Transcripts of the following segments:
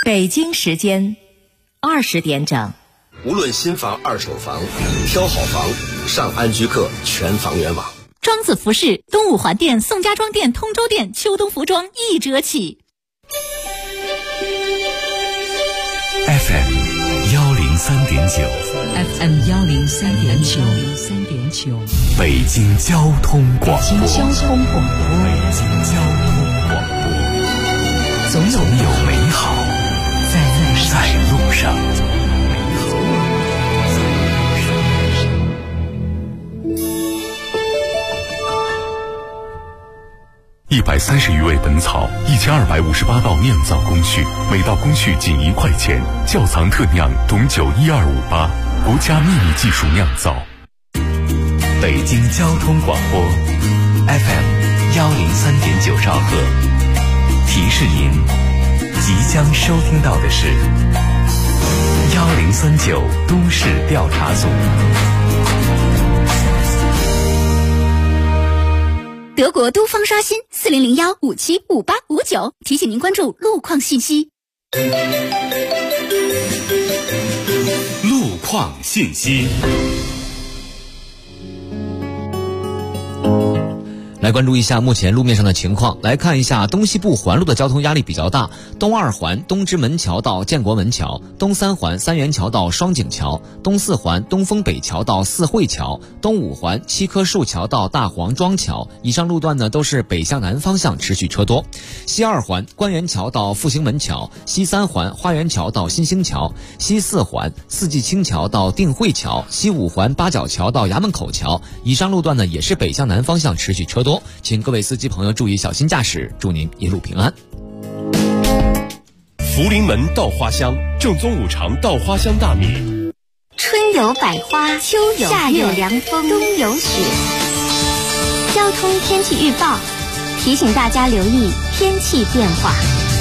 北京时间20点整。 无论新房二手房，挑好房上安居客全房源网。 庄子服饰东五环店、宋家庄店、通州店秋冬服装1折起。 FM 103.9 FM 103.9 北京交通广播。 北京交通广播。 总有美好在路上。130余味本草，1258道酿造工序，每道工序仅1块钱。窖藏特酿董酒12588，国家秘密技术酿造。北京交通广播 FM 103.9兆赫，提示您即将收听到的是1039都市调查组。 德国都方刷新4001575859，提醒您关注路况信息。 路况信息。 来关注一下目前路面上的情况，来看一下东西部环路的交通压力比较大，东2环东直门桥到建国门桥，东3环三元桥到双井桥，东4环东风北桥到四惠桥，东5环七棵树桥到大黄庄桥，以上路段呢都是北向南方向持续车多。西2环官园桥到复兴门桥，西3环花园桥到新兴桥，西4环四季青桥到定慧桥，西5环八角桥到衙门口桥，以上路段呢也是北向南方向持续车多，请各位司机朋友注意小心驾驶，祝您一路平安。 福临门稻花香，正宗五常稻花香大米。 春有百花，秋有夏有凉风，冬有雪。交通天气预报提醒大家留意天气变化。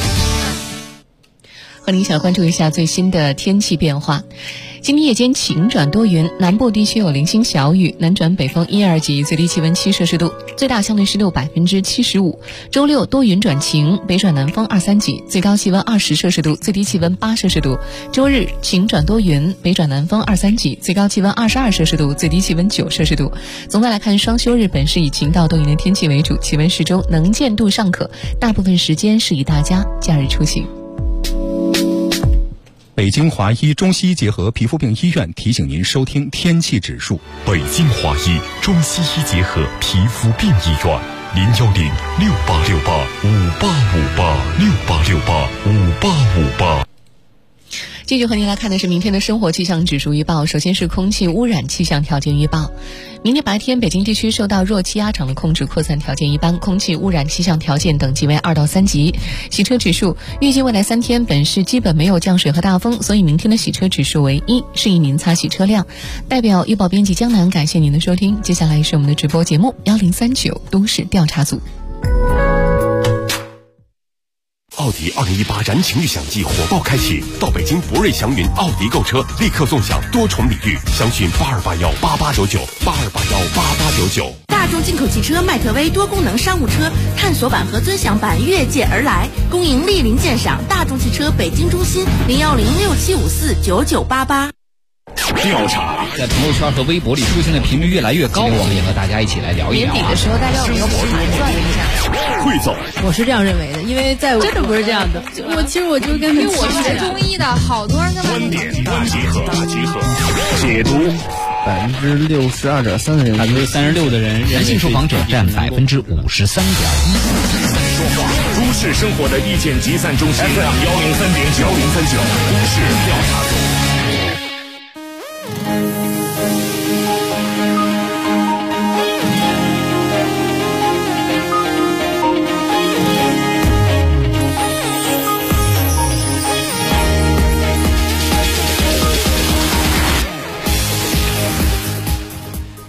和您一起来关注一下最新的天气变化。今天夜间晴转多云，南部地区有零星小雨，南转北风1、2级，最低气温7摄氏度，最大相对湿度75%。周六多云转晴，北转南风2、3级，最高气温20摄氏度，最低气温8摄氏度。周日晴转多云，北转南风2、3级，最高气温22摄氏度，最低气温9摄氏度。总的来看，双休日本是以晴到多云的天气为主，气温适中，能见度尚可，大部分时间适宜大家假日出行。 北京华医中西医结合皮肤病医院提醒您收听天气指数。 北京华医中西医结合皮肤病医院，0106868585858，686858。 继续和您来看的是明天的生活气象指数预报。首先是空气污染气象条件预报。明天白天北京地区受到弱气压场的控制，扩散条件一般，空气污染气象条件等级为2到3级。洗车指数，预计未来3天本市基本没有降水和大风，所以明天的洗车指数为1，适宜您擦洗车辆。代表预报编辑江南感谢您的收听，接下来是我们的直播节目1039都市调查组。 奥迪2018燃情预享季火爆开启，到北京博瑞祥云奥迪购车，立刻纵享多重礼遇，详询82818899，82818899。 大众进口汽车迈特威多功能商务车探索版和尊享版越界而来，恭迎莅临鉴赏。大众汽车北京中心01067549988。 调查在朋友圈和微博里出现的频率越来越高，我们也和大家一起来聊一聊。 年底的时候，大家有没有盘算一下？ 汇总， 我是这样认为的，因为在真的不是这样的。其实我就跟因为我是学中医的，好多人在观点大集合，解读。 62.3%的人 ，36%的人， 男性受访者占53.1%。 说话，都市生活的意见集散中心 FM 103.9，1039都市调查组。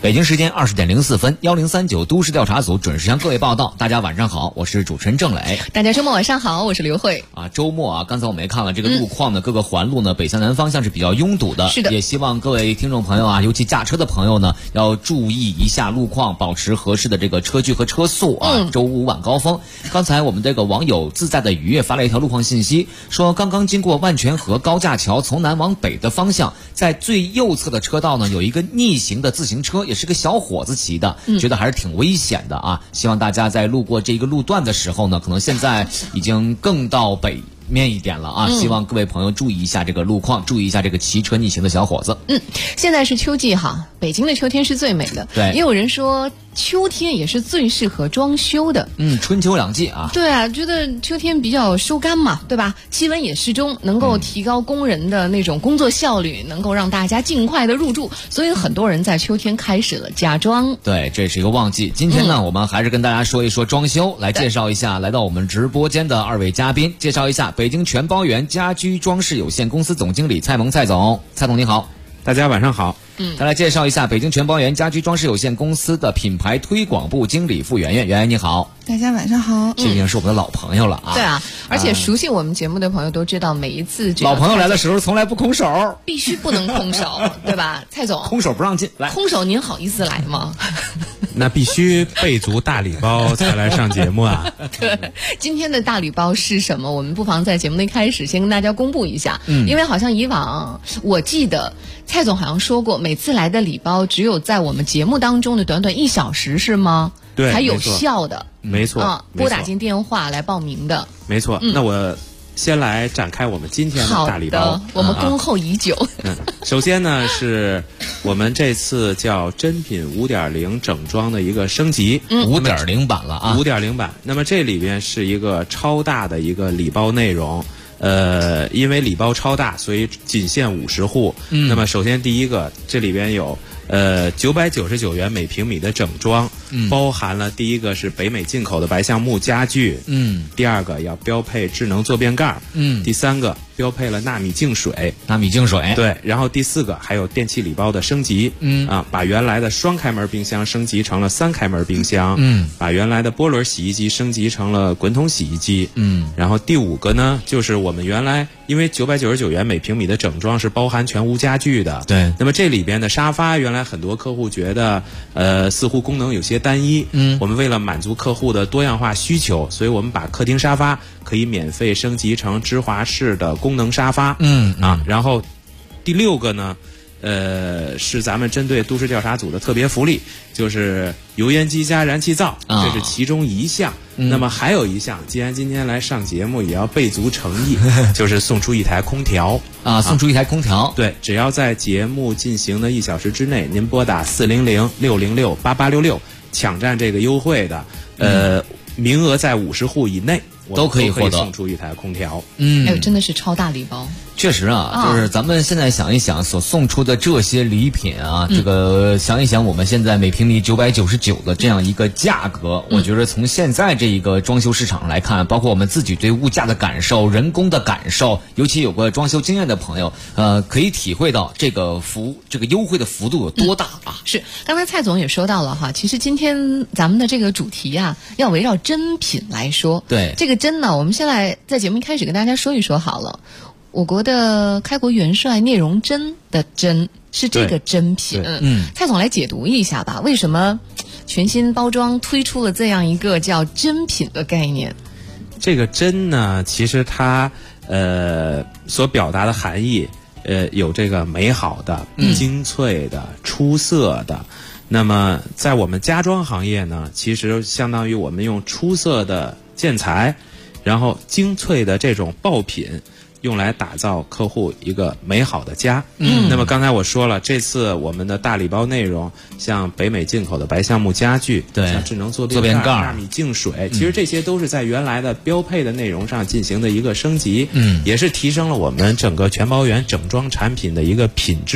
北京时间20点04分，1039都市调查组准时向各位报道。大家晚上好，我是主持人郑磊。 大家周末晚上好，我是刘慧。 周末刚才我们也看了这个路况呢，各个环路呢，北向南方向是比较拥堵的。 是的， 也希望各位听众朋友尤其驾车的朋友呢，要注意一下路况，保持合适的这个车距和车速周五晚高峰。刚才我们这个网友自在的愉悦发了一条路况信息，说刚刚经过万泉河高架桥从南往北的方向，在最右侧的车道呢，有一个逆行的自行车，也是个小伙子骑的，觉得还是挺危险的啊。希望大家在路过这个路段的时候呢，可能现在已经更到北面一点了啊，希望各位朋友注意一下这个路况，注意一下这个骑车逆行的小伙子。 现在是秋季哈，北京的秋天是最美的。 对， 也有人说秋天也是最适合装修的。 春秋两季啊。 对啊，觉得秋天比较收干嘛，对吧？气温也适中，能够提高工人的那种工作效率，能够让大家尽快的入住，所以很多人在秋天开始了家装。 对，这是一个旺季。今天呢，我们还是跟大家说一说装修，来介绍一下来到我们直播间的2位嘉宾，介绍一下北京全包源家居装饰有限公司总经理蔡萌蔡总。蔡总你好。 大家晚上好。 再来介绍一下北京全包源家居装饰有限公司的品牌推广部经理付圆圆。圆圆你好。 大家晚上好。 这已经是我们的老朋友了啊。 对啊，而且熟悉我们节目的朋友都知道，每一次老朋友来的时候从来不空手， 必须不能空手，对吧？蔡总， 空手不让进。来， 空手您好意思来吗？ 那必须备足大礼包才来上节目啊。 对，今天的大礼包是什么？我们不妨在节目的一开始先跟大家公布一下。因为好像以往我记得蔡总好像说过，每次来的礼包只有在我们节目当中的短短1小时是吗？ 对， 才有效的。 没错， 拨打进电话来报名的。 没错。那我先来展开我们今天的大礼包。 好的，我们恭候已久。 首先呢，是我们这次叫真品5.0整装的一个升级 ，5.0版了啊 ，5.0版。那么这里边是一个超大的一个礼包内容。因为礼包超大，所以仅限50户。那么首先第一个，这里边有999元每平米的整装，包含了第一个是北美进口的白橡木家具，第二个要标配智能坐便盖，第三个标配了纳米净水，对，然后第四个还有电器礼包的升级，把原来的双开门冰箱升级成了3开门冰箱，把原来的波轮洗衣机升级成了滚筒洗衣机，然后第5个呢，就是我们原来因为999元每平米的整装是包含全屋家具的， 对， 那么这里边的沙发原来很多客户觉得似乎功能有些单一，我们为了满足客户的多样化需求，所以我们把客厅沙发可以免费升级成芝华士的功能沙发，然后第6个呢，是咱们针对都市调查组的特别福利，就是油烟机加燃气灶，这是其中一项。那么还有一项，既然今天来上节目，也要备足诚意，就是送出1台空调送出1台空调。 对，只要在节目进行的1小时之内，您拨打400-606-8866抢占这个优惠的，名额在50户以内。 都可以获得送出1台空调。 真的是超大礼包。 确实就是咱们现在想一想所送出的这些礼品这个想一想我们现在每平米999的这样一个价格，我觉得从现在这一个装修市场来看，包括我们自己对物价的感受、人工的感受，尤其有过装修经验的朋友，可以体会到这个优惠的幅度有多大啊！ 是，刚才蔡总也说到了哈，其实今天咱们的这个主题要围绕真品来说。 对， 这个真呢，我们现在在节目一开始跟大家说一说好了。我国的开国元帅聂荣臻的臻是这个真品，蔡总来解读一下吧，为什么全新包装推出了这样一个叫真品的概念？ 这个真呢，其实它所表达的含义，有这个美好的、精粹的、出色的。那么在我们家装行业呢，其实相当于我们用出色的建材，然后精粹的这种爆品，用来打造客户一个美好的家。那么刚才我说了，这次我们的大礼包内容，像北美进口的白橡木家具， 对， 像智能坐便盖、纳米净水，其实这些都是在原来的标配的内容上进行的一个升级，也是提升了我们整个全包源整装产品的一个品质。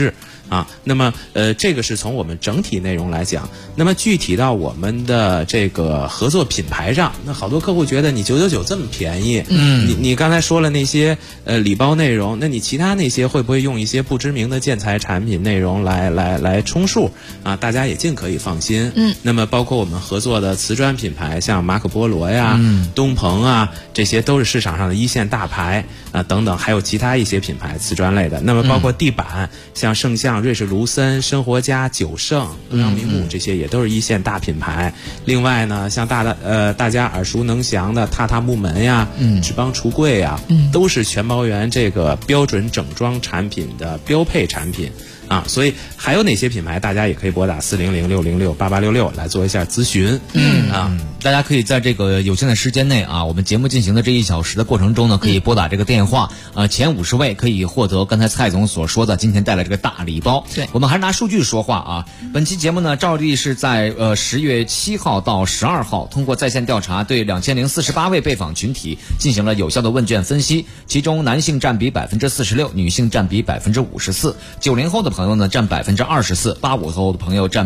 啊。那么这个是从我们整体内容来讲。那么具体到我们的这个合作品牌上，那好多客户觉得你999这么便宜，你刚才说了那些礼包内容，那你其他那些会不会用一些不知名的建材产品内容来充数啊？大家也尽可以放心。那么包括我们合作的瓷砖品牌，像马可波罗呀、东鹏啊，这些都是市场上的一线大牌啊等等，还有其他一些品牌瓷砖类的。那么包括地板，像圣象、瑞士卢森、生活家、九盛、东阳明木，这些也都是一线大品牌。另外呢，像大家耳熟能详的榻榻木门呀、志邦橱柜呀，都是全包圆这个标准整装产品的标配产品。啊，所以还有哪些品牌，大家也可以拨打400-606-8866来做一下咨询。 大家可以在这个有限的时间内啊，我们节目进行的这1小时的过程中呢，可以拨打这个电话，前50位可以获得刚才蔡总所说的今天带来这个大礼包。 对， 我们还是拿数据说话啊。本期节目呢，照例是在10月7号到12号，通过在线调查对2048位被访群体进行了有效的问卷分析，其中男性占比46%，女性占比54%。90后的朋友呢占24%，85后的朋友占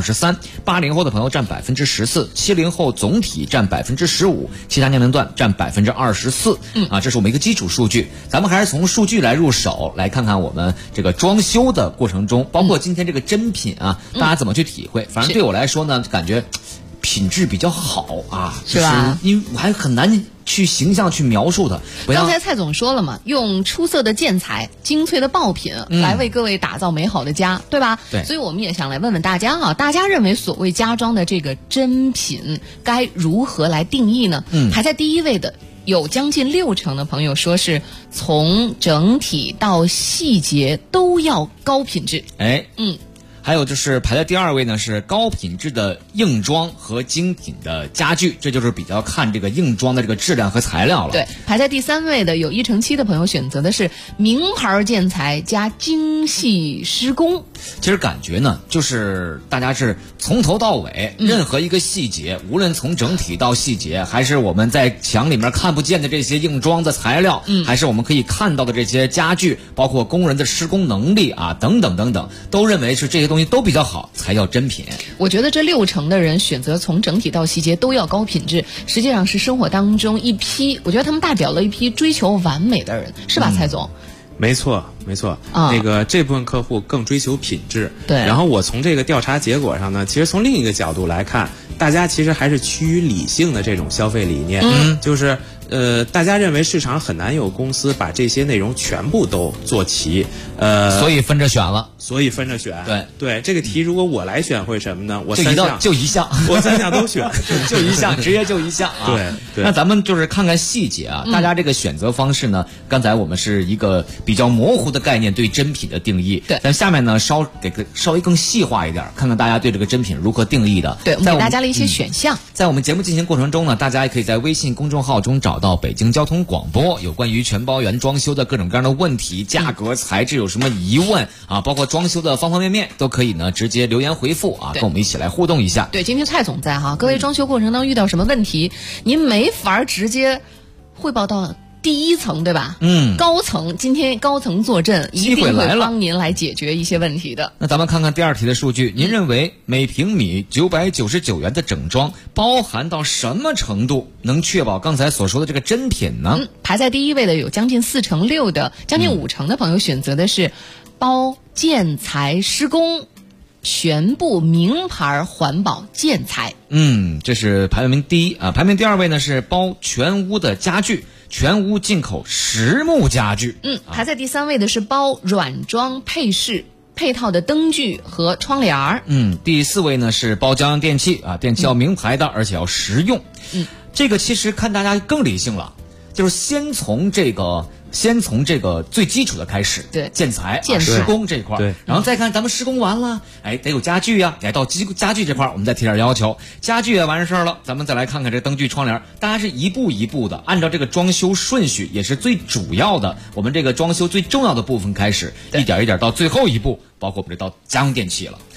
23%，80后的朋友占14%，70后总体占15%，其他年龄段占24%。这是我们一个基础数据。咱们还是从数据来入手，来看看我们这个装修的过程中，包括今天这个真品啊，大家怎么去体会？反正对我来说呢，感觉品质比较好啊， 是吧？ 因为我还很难去形象去描述它。 刚才蔡总说了嘛，用出色的建材、精粹的爆品来为各位打造美好的家，对吧？ 对。 所以我们也想来问问大家啊，大家认为所谓家装的这个真品该如何来定义呢？排在第一位的有将近60%的朋友说是从整体到细节都要高品质。 还有就是排在第2位呢，是高品质的硬装和精品的家具，这就是比较看这个硬装的这个质量和材料了。 对，排在第3位的有1/7的朋友选择的是名牌建材加精细施工。 其实感觉呢，就是大家是从头到尾，任何一个细节，无论从整体到细节，还是我们在墙里面看不见的这些硬装的材料，还是我们可以看到的这些家具，包括工人的施工能力啊，等等等等，都认为是这些东西都比较好才叫真品。 我觉得这60%的人选择从整体到细节都要高品质，实际上是生活当中一批，我觉得他们代表了一批追求完美的人，是吧，蔡总？ 没错，那个这部分客户更追求品质。 对。 然后我从这个调查结果上呢，其实从另一个角度来看，大家其实还是趋于理性的这种消费理念。就是大家认为市场很难有公司把这些内容全部都做齐， 所以分着选了。 对，这个题如果我来选会什么呢？我就一项， 我3项都选， 就一项，直接就一项啊。 对。 那咱们就是看看细节啊，大家这个选择方式呢，刚才我们是一个比较模糊的概念对真品的定义。 对。 但下面呢，稍微更细化一点，看看大家对这个真品如何定义的。 对，我们给大家了一些选项。 在我们节目进行过程中呢，大家也可以在微信公众号中找到北京交通广播，有关于全包圆装修的各种各样的问题，价格、材质有什么疑问啊，包括装修的方方面面，都可以呢直接留言回复啊，跟我们一起来互动一下。 对，今天蔡总在哈，各位装修过程当中遇到什么问题，您没法直接汇报到第1层，对吧？高层，今天高层坐镇，一定会帮您来解决一些问题的。 那咱们看看第2题的数据，您认为每平米999元的整装包含到什么程度，能确保刚才所说的这个真品呢？ 排在第1位的有将近4/6的，将近50%的朋友选择的是包建材施工，全部名牌环保建材。 这是排名第1啊。排名第2位呢是包全屋的家具，全屋进口实木家具。 排在第3位的是包软装配饰配套的灯具和窗帘儿。 第4位呢是包家用电器啊，电器要名牌的，而且要实用。这个其实看大家更理性了，就是先从这个最基础的开始， 对， 建材、施工这一块， 对， 然后再看咱们施工完了，得有家具呀，到家具这块我们再提点要求，家具也完事儿了，咱们再来看看这灯具、窗帘，大家是一步一步的，按照这个装修顺序，也是最主要的，我们这个装修最重要的部分开始，一点一点到最后一步，包括我们这到家用电器了。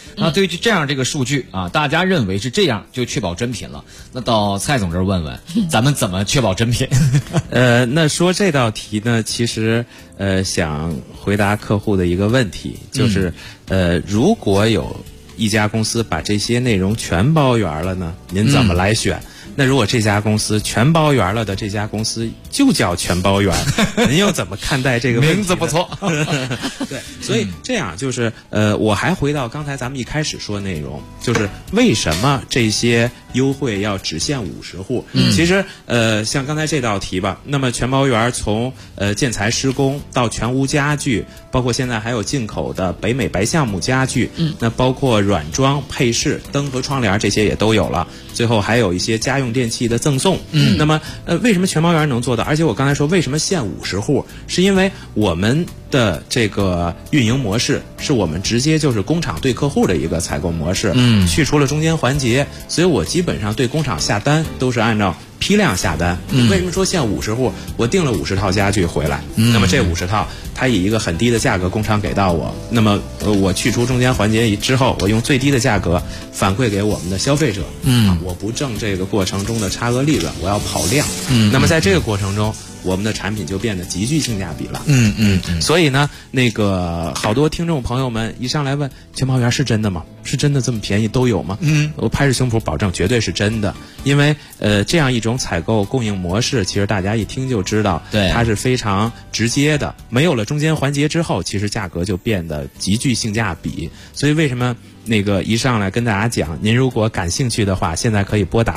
那对于这样这个数据啊，大家认为是这样就确保真品了。那到蔡总这儿问问，咱们怎么确保真品？ 那说这道题呢，其实想回答客户的一个问题，就是如果有一家公司把这些内容全包圆了呢，您怎么来选？那如果这家公司全包圆了的这家公司就叫全包圆，您又怎么看待这个问题？ 名字不错。 对，所以这样就是我还回到刚才咱们一开始说的内容，就是为什么这些优惠要只限50户？其实像刚才这道题吧，那么全包圆从建材施工到全屋家具，包括现在还有进口的北美白橡木家具，那包括软装配饰、灯和窗帘这些也都有了。最后还有一些家用电器的赠送。那么为什么全包圆能做到？而且我刚才说为什么限50户，是因为我们的这个运营模式是我们直接就是工厂对客户的一个采购模式，去除了中间环节，所以我基本上对工厂下单都是按照批量下单。为什么说限50户？我订了50套家具回来，那么这50套它以一个很低的价格工厂给到我，那么我去除中间环节之后，我用最低的价格反馈给我们的消费者。我不挣这个过程中的差额利润，我要跑量。那么在这个过程中，我们的产品就变得极具性价比了。所以呢，那个好多听众朋友们一上来问全包圆是真的吗？是真的这么便宜都有吗？我拍着胸脯保证绝对是真的，因为这样一种采购供应模式，其实大家一听就知道，对，它是非常直接的，没有了中间环节之后，其实价格就变得极具性价比。所以为什么那个一上来跟大家讲，您如果感兴趣的话，现在可以拨打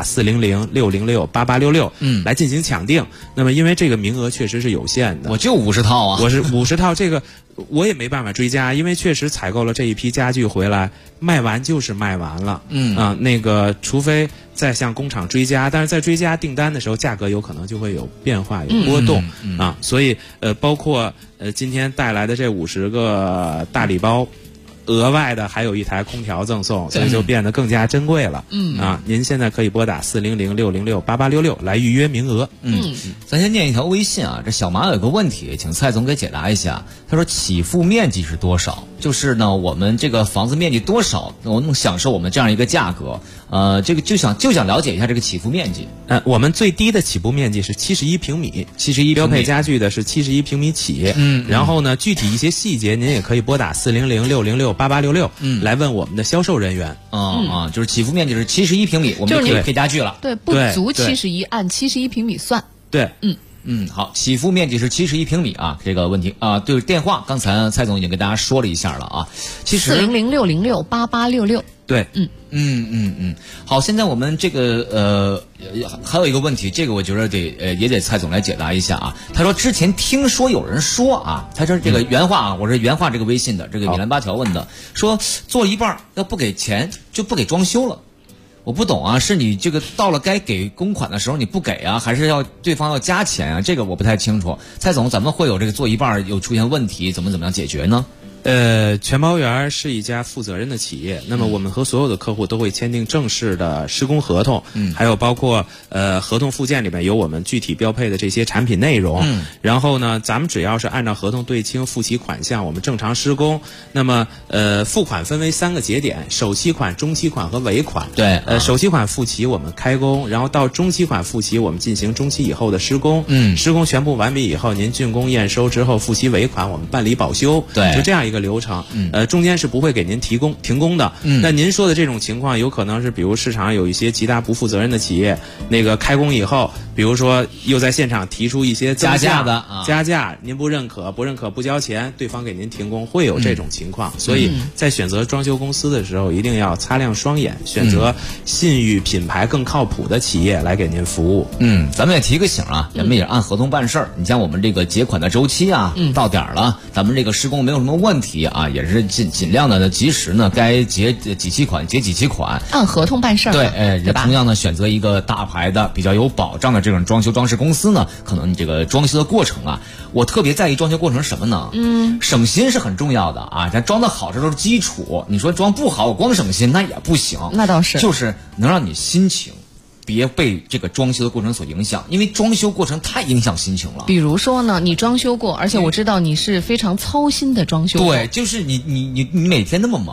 400-606-8866，来进行抢订。那么因为这个名额确实是有限的， 我就50套啊， 我是50套，这个我也没办法追加，因为确实采购了这一批家具回来，卖完就是卖完了。那个除非再向工厂追加，但是在追加订单的时候，价格有可能就会有变化、有波动啊。所以包括今天带来的这50个大礼包。额外的还有一台空调赠送，所以就变得更加珍贵了。您现在可以拨打400-606-8866来预约名额。 咱先念一条微信啊，这小马有个问题，请蔡总给解答一下。他说起付面积是多少？就是呢，我们这个房子面积多少，我能享受我们这样一个价格？这个就想了解一下这个起付面积。 我们最低的起步面积是71平米，71标配家具的是71平米起。然后呢，具体一些细节您也可以拨打400-606-8866来问我们的销售人员。 就是起付面积是71平米，我们就可以配家具了。 对，不足71，按71平米算。 对， 好，起付面积是71平米啊，这个问题啊，对电话，刚才蔡总已经跟大家说了一下了啊。其实 400-606-8866。 对， 好，现在我们这个还有一个问题，这个我觉得也得蔡总来解答一下啊。他说之前听说有人说啊，他说这个原话啊，我是原话这个微信的这个米兰八条问的，说做一半要不给钱就不给装修了。我不懂啊，是你这个到了该给公款的时候你不给啊，还是要对方要加钱啊？这个我不太清楚。蔡总，咱们会有这个做一半有出现问题，怎么样解决呢？ 全包圆是一家负责任的企业，那么我们和所有的客户都会签订正式的施工合同，还有包括合同附件里面有我们具体标配的这些产品内容。然后呢，咱们只要是按照合同对清付齐款项，我们正常施工。那么付款分为3个节点：首期款、中期款和尾款。 对， 首期款付齐我们开工，然后到中期款付齐我们进行中期以后的施工。施工全部完毕以后，您竣工验收之后付齐尾款，我们办理保修。 对， 就这样一个流程。中间是不会给您停工的。那您说的这种情况，有可能是比如市场有一些极大不负责任的企业，那个开工以后，比如说又在现场提出一些加价，您不认可不交钱，对方给您停工，会有这种情况。所以在选择装修公司的时候，一定要擦亮双眼，选择信誉品牌更靠谱的企业来给您服务。 咱们也提个醒啊，咱们也按合同办事儿。你像我们这个结款的周期啊，到点了，咱们这个施工没有什么问题啊，也是尽量的及时呢，该结几期款结几期款， 按合同办事儿。 对，也同样呢，选择一个大牌的、比较有保障的这种装修装饰公司呢，可能这个装修的过程啊，我特别在意装修过程是什么呢？省心是很重要的啊，咱装的好这都是基础。你说装不好，我光省心那也不行。 那倒是， 就是能让你心情别被这个装修的过程所影响，因为装修过程太影响心情了。 比如说呢，你装修过，而且我知道你是非常操心的装修过。 对，就是你每天那么忙，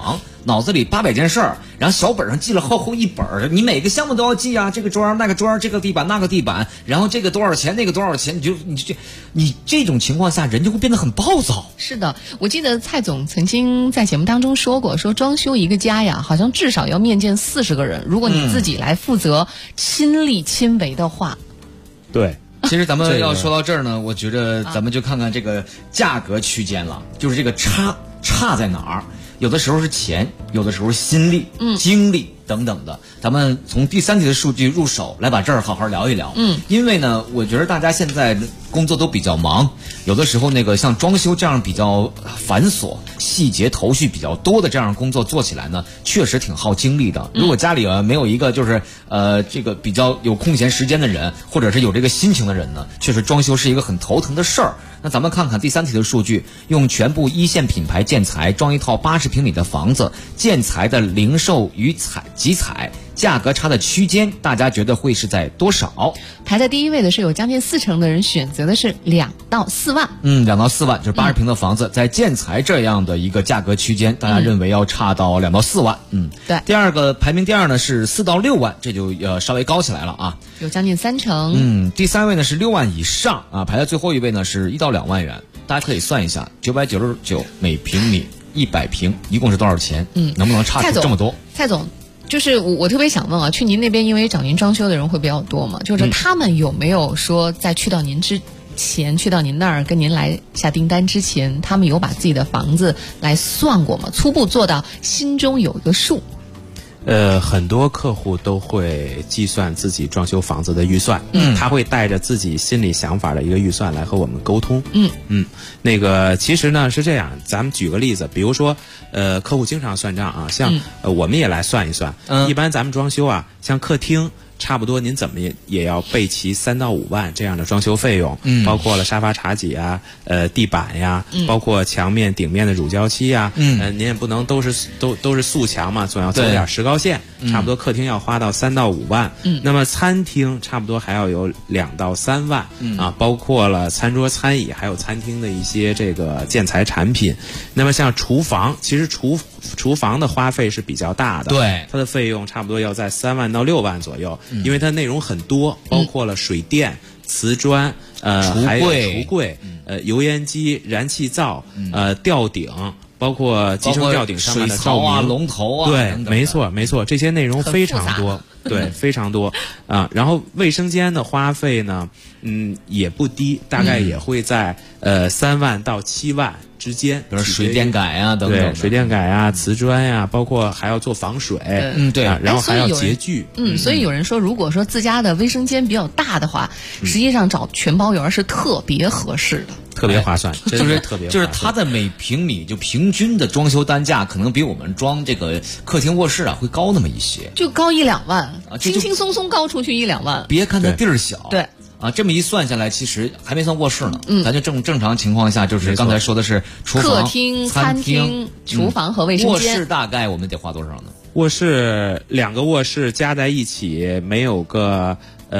脑子里800件事儿，然后小本上记了厚一本儿，你每个项目都要记啊，这个桌那个桌，这个地板那个地板，然后这个多少钱那个多少钱，你这种情况下人就会变得很暴躁。 是的，我记得蔡总曾经在节目当中说过，说装修一个家呀，好像至少要面见40个人，如果你自己来负责亲力亲为的话。 对。 其实咱们要说到这儿呢，我觉得咱们就看看这个价格区间了，就是这个差在哪儿？有的时候是钱，有的时候是心力、精力等等的。咱们从第3题的数据入手，来把这儿好好聊一聊。因为呢，我觉得大家现在工作都比较忙，有的时候那个像装修这样比较繁琐、细节头绪比较多的这样工作做起来呢，确实挺耗精力的。如果家里没有一个就是这个比较有空闲时间的人，或者是有这个心情的人呢，确实装修是一个很头疼的事儿。那咱们看看第3题的数据，用全部1线品牌建材装一套80平米的房子，建材的零售与集采价格差的区间，大家觉得会是在多少？ 排在第1位的是有将近40%的人选择的是2到4万。 2到4万，就是80平的房子，在建材这样的一个价格区间，大家认为要差到2到4万。 对。 第二个排名第2呢是4到6万，这就稍微高起来了啊， 有将近30%。 第3位呢是6万以上啊，排在最后一位呢是1到2万元。大家可以算一下，999每平米100平，一共是多少钱？能不能差出这么多？ 蔡总。就是我特别想问啊，去您那边因为找您装修的人会比较多嘛，就是他们有没有说在去到您之前，去到您那儿跟您来下订单之前，他们有把自己的房子来算过吗？初步做到心中有一个数。 很多客户都会计算自己装修房子的预算，他会带着自己心里想法的一个预算来和我们沟通。那个其实呢是这样，咱们举个例子，比如说客户经常算账啊，像我们也来算一算。一般咱们装修啊，像客厅差不多您怎么也要备齐3到5万这样的装修费用，包括了沙发茶几啊，地板呀，包括墙面顶面的乳胶漆呀，您也不能都是素墙嘛，总要做点石膏线，差不多客厅要花到3到5万，那么餐厅差不多还要有2到3万，啊，包括了餐桌餐椅还有餐厅的一些这个建材产品。那么像厨房，其实厨房的花费是比较大的， 对， 它的费用差不多要在3万到6万左右，因为它内容很多，包括了水电、瓷砖，还有橱柜，油烟机、燃气灶，吊顶。包括集成吊顶上面的照明、 水槽啊、龙头啊， 对，没错，这些内容非常多，对，非常多啊。然后卫生间的花费呢，也不低，大概也会在3万到7万之间， 比如水电改啊等等， 对，水电改啊、瓷砖呀，包括还要做防水， 对， 然后还要洁具， 所以有人说，如果说自家的卫生间比较大的话，实际上找全包员是特别合适的。 特别划算， 就是特别就是它的每平米就平均的装修单价可能比我们装这个客厅卧室啊会高那么一些， 就高1-2万，轻轻松松高出去1-2万。 别看它地儿小， 对啊，这么一算下来，其实还没算卧室呢。咱就正常情况下，就是刚才说的是厨房、 客厅、餐厅、厨房和卫生间。 卧室大概我们得花多少呢？ 卧室2个卧室加在一起没有个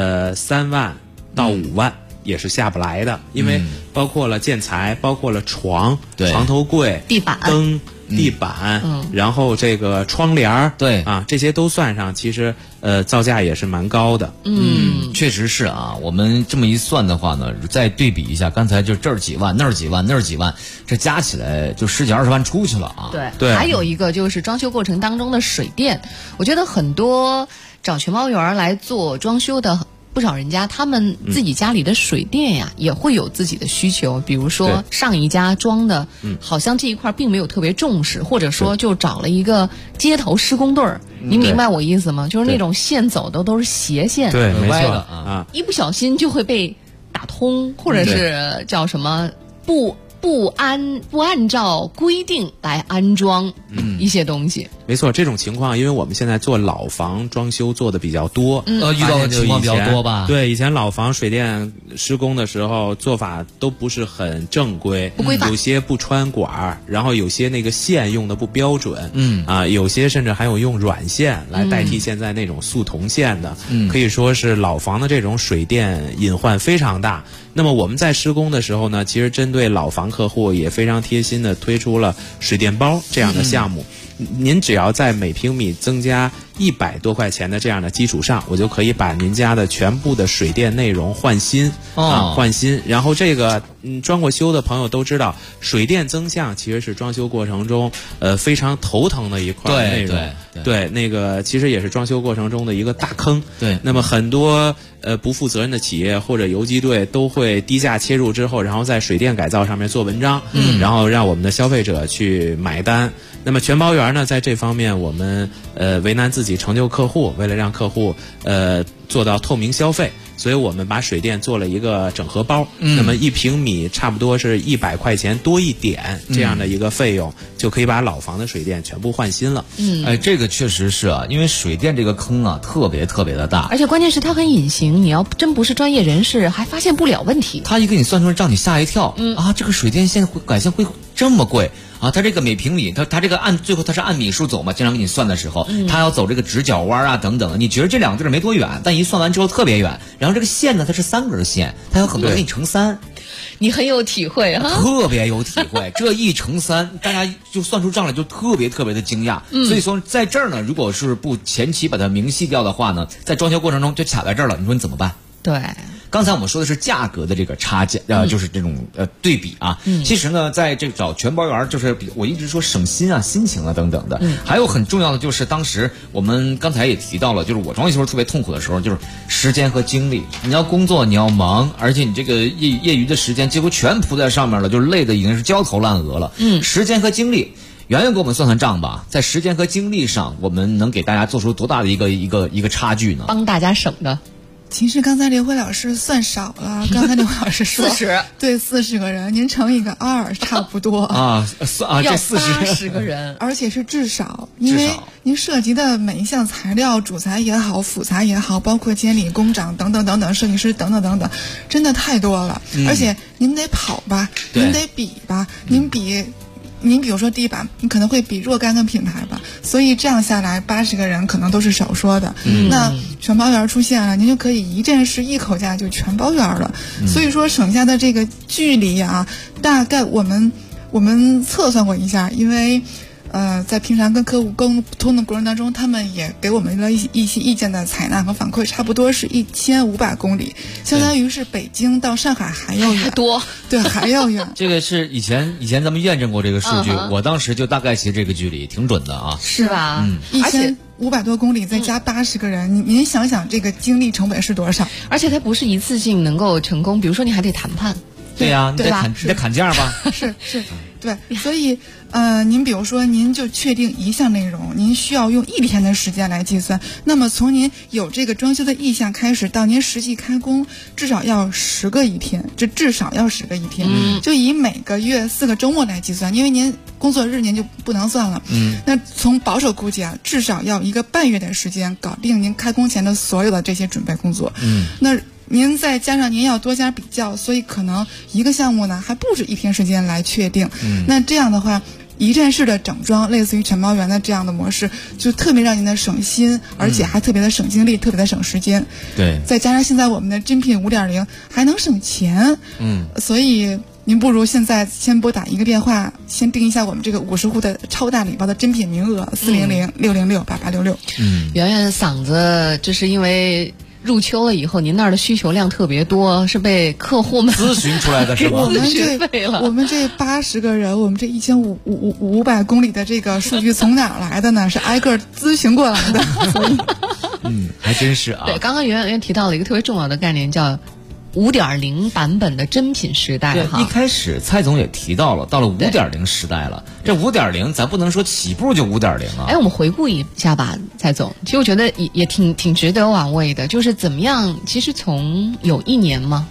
3万到5万。也是下不来的，因为包括了建材，包括了床、床头柜、 地板、 灯、地板，然后这个窗帘， 对啊，这些都算上，其实造价也是蛮高的。 确实是啊。我们这么一算的话呢，再对比一下，刚才就这儿几万，那儿几万，那儿几万，这加起来就10几20万出去了啊。 对，还有一个就是装修过程当中的水电，我觉得很多找全包员来做装修的。不少人家他们自己家里的水电呀，也会有自己的需求，比如说上一家装的，好像这一块并没有特别重视，或者说就找了一个街头施工队儿，您明白我意思吗？就是那种线走的都是斜线， 对，没错啊， 一不小心就会被打通，或者是叫什么不按照规定来安装一些东西。 没错，这种情况，因为我们现在做老房装修做的比较多， 遇到的情况比较多吧？ 对，以前老房水电施工的时候做法都不是很正规， 不规范， 有些不穿管，然后有些那个线用的不标准，有些甚至还有用软线来代替现在那种速铜线的，可以说是老房的这种水电隐患非常大。那么我们在施工的时候呢，其实针对老房客户也非常贴心的推出了水电包这样的项目。 您只要在每平米增加100多块钱的这样的基础上，我就可以把您家的全部的水电内容换新换新。然后这个装过修的朋友都知道，水电增项其实是装修过程中非常头疼的一块内容。对，那个其实也是装修过程中的一个大坑。 对， 那么很多不负责任的企业或者游击队都会低价切入之后，然后在水电改造上面做文章，然后让我们的消费者去买单。那么全包园呢，在这方面我们为难自己成就客户，为了让客户做到透明消费，所以我们把水电做了一个整合包。那么1平米差不多是100块钱多一点这样的一个费用，就可以把老房的水电全部换新了。 这个确实是啊，因为水电这个坑啊特别特别的大， 而且关键是它很隐形，你要真不是专业人士还发现不了问题。 他一给你算出来让你吓一跳。这个水电线改线会这么贵啊！它这个每平米，它这个最后它是按米数走嘛，经常给你算的时候，它要走这个直角弯啊等等的。你觉得这两个地儿没多远，但一算完之后特别远。然后这个线呢，它是3根线，它有很多给你乘3。 你很有体会啊， 特别有体会。这1乘3，大家就算出账来就特别特别的惊讶。所以说在这儿呢，如果是不前期把它明细掉的话呢，在装修过程中就卡在这儿了。你说你怎么办？ 对。 刚才我们说的是价格的这个差价，就是这种对比啊。其实呢，在这个找全包园，就是我一直说省心啊、心情啊等等的。还有很重要的就是当时我们刚才也提到了，就是我装修时候特别痛苦的时候，就是时间和精力。你要工作，你要忙，而且你这个业余的时间几乎全扑在上面了，就是累的已经是焦头烂额了。时间和精力。圆圆给我们算算账吧，在时间和精力上，我们能给大家做出多大的一个差距呢？ 帮大家省的。 其实刚才刘辉老师算少了，刚才刘辉老师说 40， 对，40个人，您乘以个2差不多这 40个人， 而且是至少，因为您涉及的每一项材料，主材也好，辅材也好，包括监理、工长等等等等，设计师等等等等，真的太多了。而且您得跑吧，您得比吧，您比如说地板，你可能会比若干个品牌吧，所以这样下来80个人可能都是少说的。那全包园出现了，您就可以一站式一口价就全包园了。所以说省下的这个距离啊，大概我们测算过一下，因为在平常跟客户沟通的过程当中，他们也给我们了一些意见的采纳和反馈，差不多是1500公里，相当于是北京到上海还要远， 多， 对，还要远。 这个是以前咱们验证过这个数据，我当时就大概其这个距离挺准的啊， 是吧 ？1500多公里再加80个人，您想想这个精力成本是多少？ 而且它不是一次性能够成功，比如说你还得谈判。 对呀，你得砍价吧？ 是，对，所以您比如说，您就确定一项内容，您需要用1天的时间来计算。那么从您有这个装修的意向开始，到您实际开工，至少要10个一天，这至少要10个一天。就以每个月4个周末来计算，因为您工作日您就不能算了。那从保守估计啊，至少要1个半月的时间搞定您开工前的所有的这些准备工作。那您再加上您要多加比较，所以可能一个项目呢还不止1天时间来确定。那这样的话，一站式的整装，类似于全包园的这样的模式，就特别让您的省心，而且还特别的省精力，特别的省时间。 对， 再加上现在我们的真品5.0还能省钱。所以您不如现在先拨打一个电话，先订一下我们这个50户的超大礼包的真品名额400-606-8866。 圆圆嗓子这是因为入秋了以后，您那儿的需求量特别多，是被客户们咨询出来的是吧？ 我们这80个人，我们这1500公里的这个数据从哪儿来的呢？是挨个咨询过来的。所以还真是啊。 对，刚刚圆圆提到了一个特别重要的概念，叫5.0版本的真品时代。 对，一开始蔡总也提到了，到了5.0时代了。这5.0咱不能说起步就5.0啊。 我们回顾一下吧，蔡总。其实我觉得也挺值得玩味的，就是怎么样？其实从有1年吗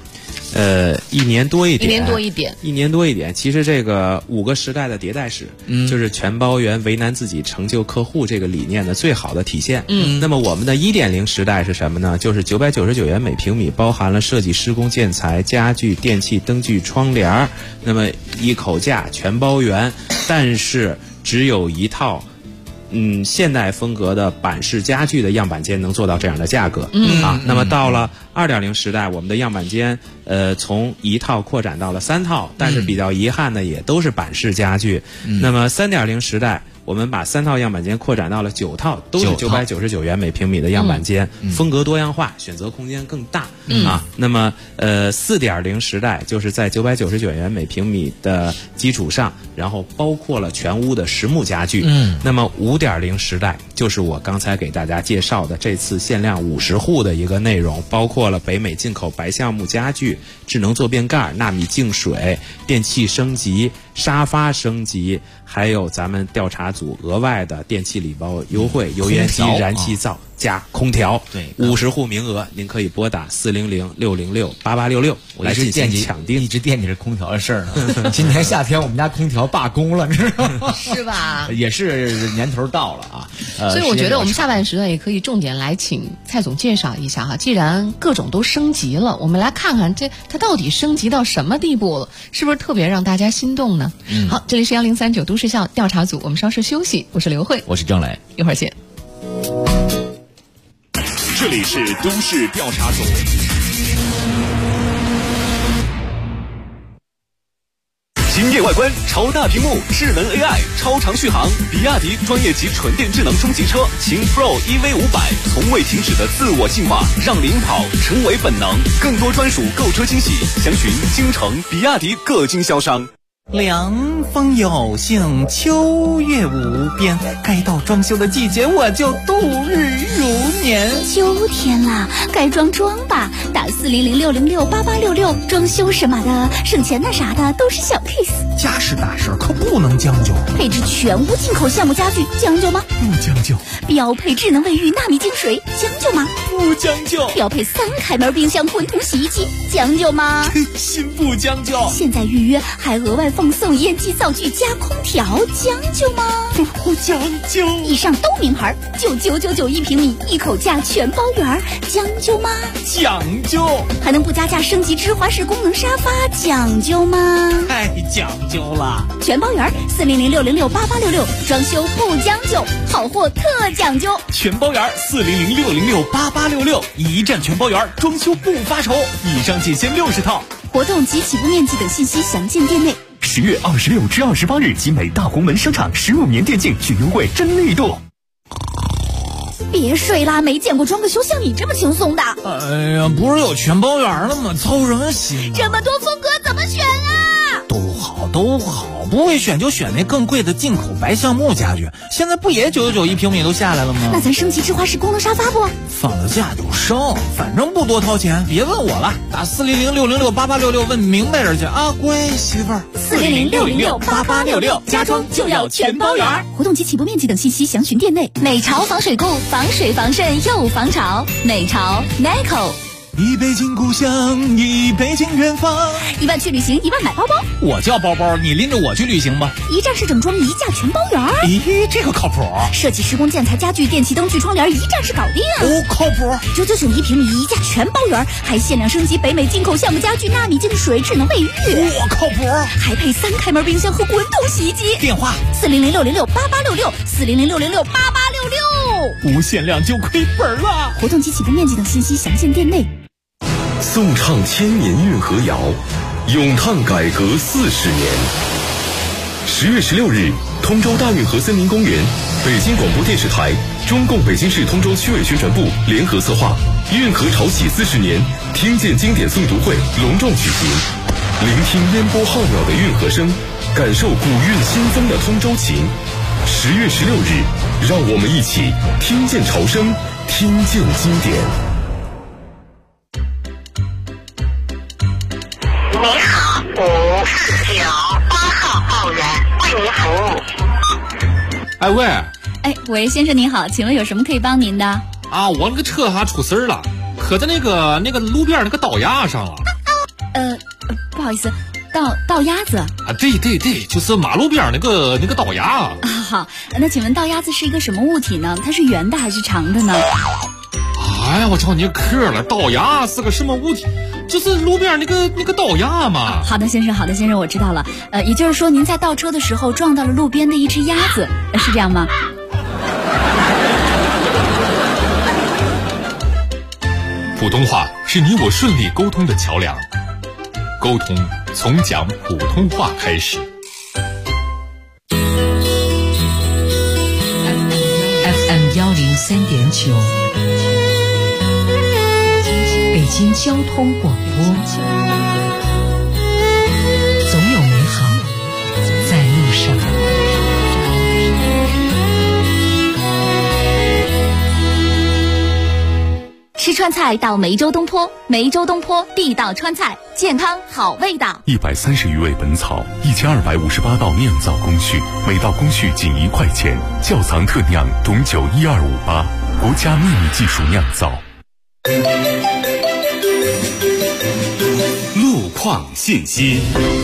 ？1年多一点。 1年多一点。 其实这个5个时代的迭代史，就是全包园为难自己成就客户这个理念的最好的体现。那么我们的1.0时代是什么呢？就是999元每平米，包含了设计、施工、建材、家具、电器、灯具、窗帘，那么一口价全包园，但是只有一套。现代风格的板式家具的样板间能做到这样的价格。那么到了2.0时代，我们的样板间从1套扩展到了3套，但是比较遗憾的也都是板式家具。那么3.0时代， 我们把3套样板间扩展到了9套，都是999元每平米的样板间，风格多样化，选择空间更大啊。那么4.0时代就是在999元每平米的基础上，然后包括了全屋的实木家具。那么5.0时代就是我刚才给大家介绍的这次限量50户的一个内容，包括了北美进口白橡木家具、智能坐便盖、纳米净水、电器升级、沙发升级，还有咱们调查组额外的电器礼包优惠，油烟机、燃气灶加空调。 对 ，50户名额，您可以拨打400-606-8866来进行抢订。 一直惦记着空调的事儿呢。今年夏天我们家空调罢工了，你知道吗？ 是吧？ 也是年头到了啊。 所以我觉得我们下半时段也可以重点来请蔡总介绍一下哈。既然各种都升级了，我们来看看它到底升级到什么地步了，是不是特别让大家心动呢？好，这里是1039都市校调查组，我们稍事休息。我是刘慧， 我是郑磊， 一会儿见。 这里是都市调查组。惊艳外观、超大屏幕、智能 AI、超长续航，比亚迪专业级纯电智能中级车秦 Pro EV500，从未停止的自我进化，让领跑成为本能。更多专属购车惊喜，详询京城比亚迪各经销商。 凉风有幸，秋月无边，该到装修的季节，我就度日如年。 秋天了，该装吧，打400-606-8866，装修什么的，省钱那啥的都是小 case。 家事大事可不能将就， 配置全屋进口橡木家具，将就吗？ 不将就。 标配智能卫浴纳米净水，将就吗？ 不将就。 标配3开门冰箱滚筒洗衣机，将就吗？ 心不将就。 现在预约还额外奉送烟机灶具加空调，将就吗？ 不将就。 以上都名牌，999一平米，一口价全包圆，将就吗？ 讲究。 还能不加价升级芝华士功能沙发，讲究吗？ 太讲究了。 全包圆，400-606-8866，装修不将就，好货特讲究。 全包圆，400-606-8866，一站全包圆，装修不发愁。以上仅限60套。 活动及起步面积等信息详见店内。 10月26至28日，集美大红门商场15年电竞巨优惠真力度。 别睡啦，没见过装个修像你这么轻松的。 哎呀，不是有全包圆了吗？操什么心啊？ 这么多风格怎么选啊？ 都好，不会选就选那更贵的进口白橡木家具。现在不也999一平米都下来了吗？ 那咱升级芝华士功能沙发不？ 放了假就升，反正不多掏钱。别问我了，打400-606-8866问明白点去啊，乖媳妇儿。 400-606-8866，家装就要全包圆。活动及起步面积等信息详询店内。美潮防水固，防水防渗又防潮。美潮 Nico。 一杯敬故乡，一杯敬远方。 1万去旅行，1万买包包。 我叫包包，你拎着我去旅行吧。 一站式整装，一价全包圆。 咦，这个靠谱。 设计施工建材家具电器灯具窗帘，一站式搞定。 哦，靠谱。 999一平米，一价全包圆，还限量升级北美进口橡木家具、纳米净水、智能卫浴。 我靠谱。 还配3开门冰箱和滚筒洗衣机。 电话 400-606-8866，400-606-8866。 无限量就亏本了。 活动及起步面积等信息详见店内。 颂唱千年运河谣，咏叹改革40年。10月16日，通州大运河森林公园，北京广播电视台、中共北京市通州区委宣传部联合策划运河潮起40年听见经典诵读会隆重举行，聆听烟波浩渺的运河声，感受古韵新增的通州情。10月16日，让我们一起听见潮声，听见经典。 你好，549-8号报员为您服务。 哎喂， 喂，先生您好，请问有什么可以帮您的？ 啊，我那个车还出事儿了，磕在那个路边那个倒牙上了。 不好意思，倒鸭子啊？对，就是马路边那个倒牙。 啊，好，那请问倒鸭子是一个什么物体呢？它是圆的还是长的呢？ 哎呀，我瞧你磕了，倒牙是个什么物体？就是路边那个倒牙嘛。 好的，先生，我知道了。也就是说，您在倒车的时候撞到了路边的一只鸭子，是这样吗？ 普通话是你我顺利沟通的桥梁，沟通从讲普通话开始。 103.9，北京交通广播，总有美好在路上。 吃川菜到梅州东坡，梅州东坡地道川菜，健康好味道。 130余味本草，1258道酿造工序，每道工序仅1块钱，窖藏特酿董酒12588，国家秘密技术酿造。 路况信息。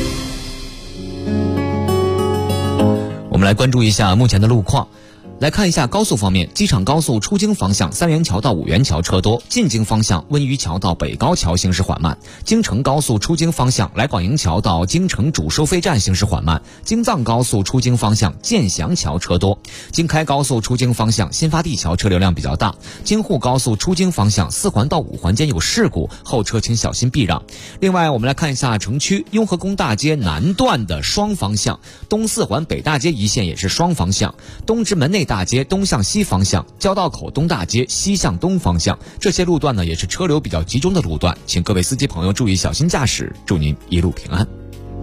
我们来关注一下目前的路况。来看一下高速方面，机场高速出京方向三元桥到五元桥车多，进京方向温榆桥到北高桥行驶缓慢。京承高速出京方向来广营桥到京承主收费站行驶缓慢。京藏高速出京方向建祥桥车多。京开高速出京方向新发地桥车流量比较大。京沪高速出京方向4环到5环间有事故，后车请小心避让。另外我们来看一下城区雍和宫大街南段的双方向，东4环北大街一线也是双方向，东直门内大街东向西方向，交道口东大街西向东方向，这些路段呢也是车流比较集中的路段，请各位司机朋友注意小心驾驶，祝您一路平安。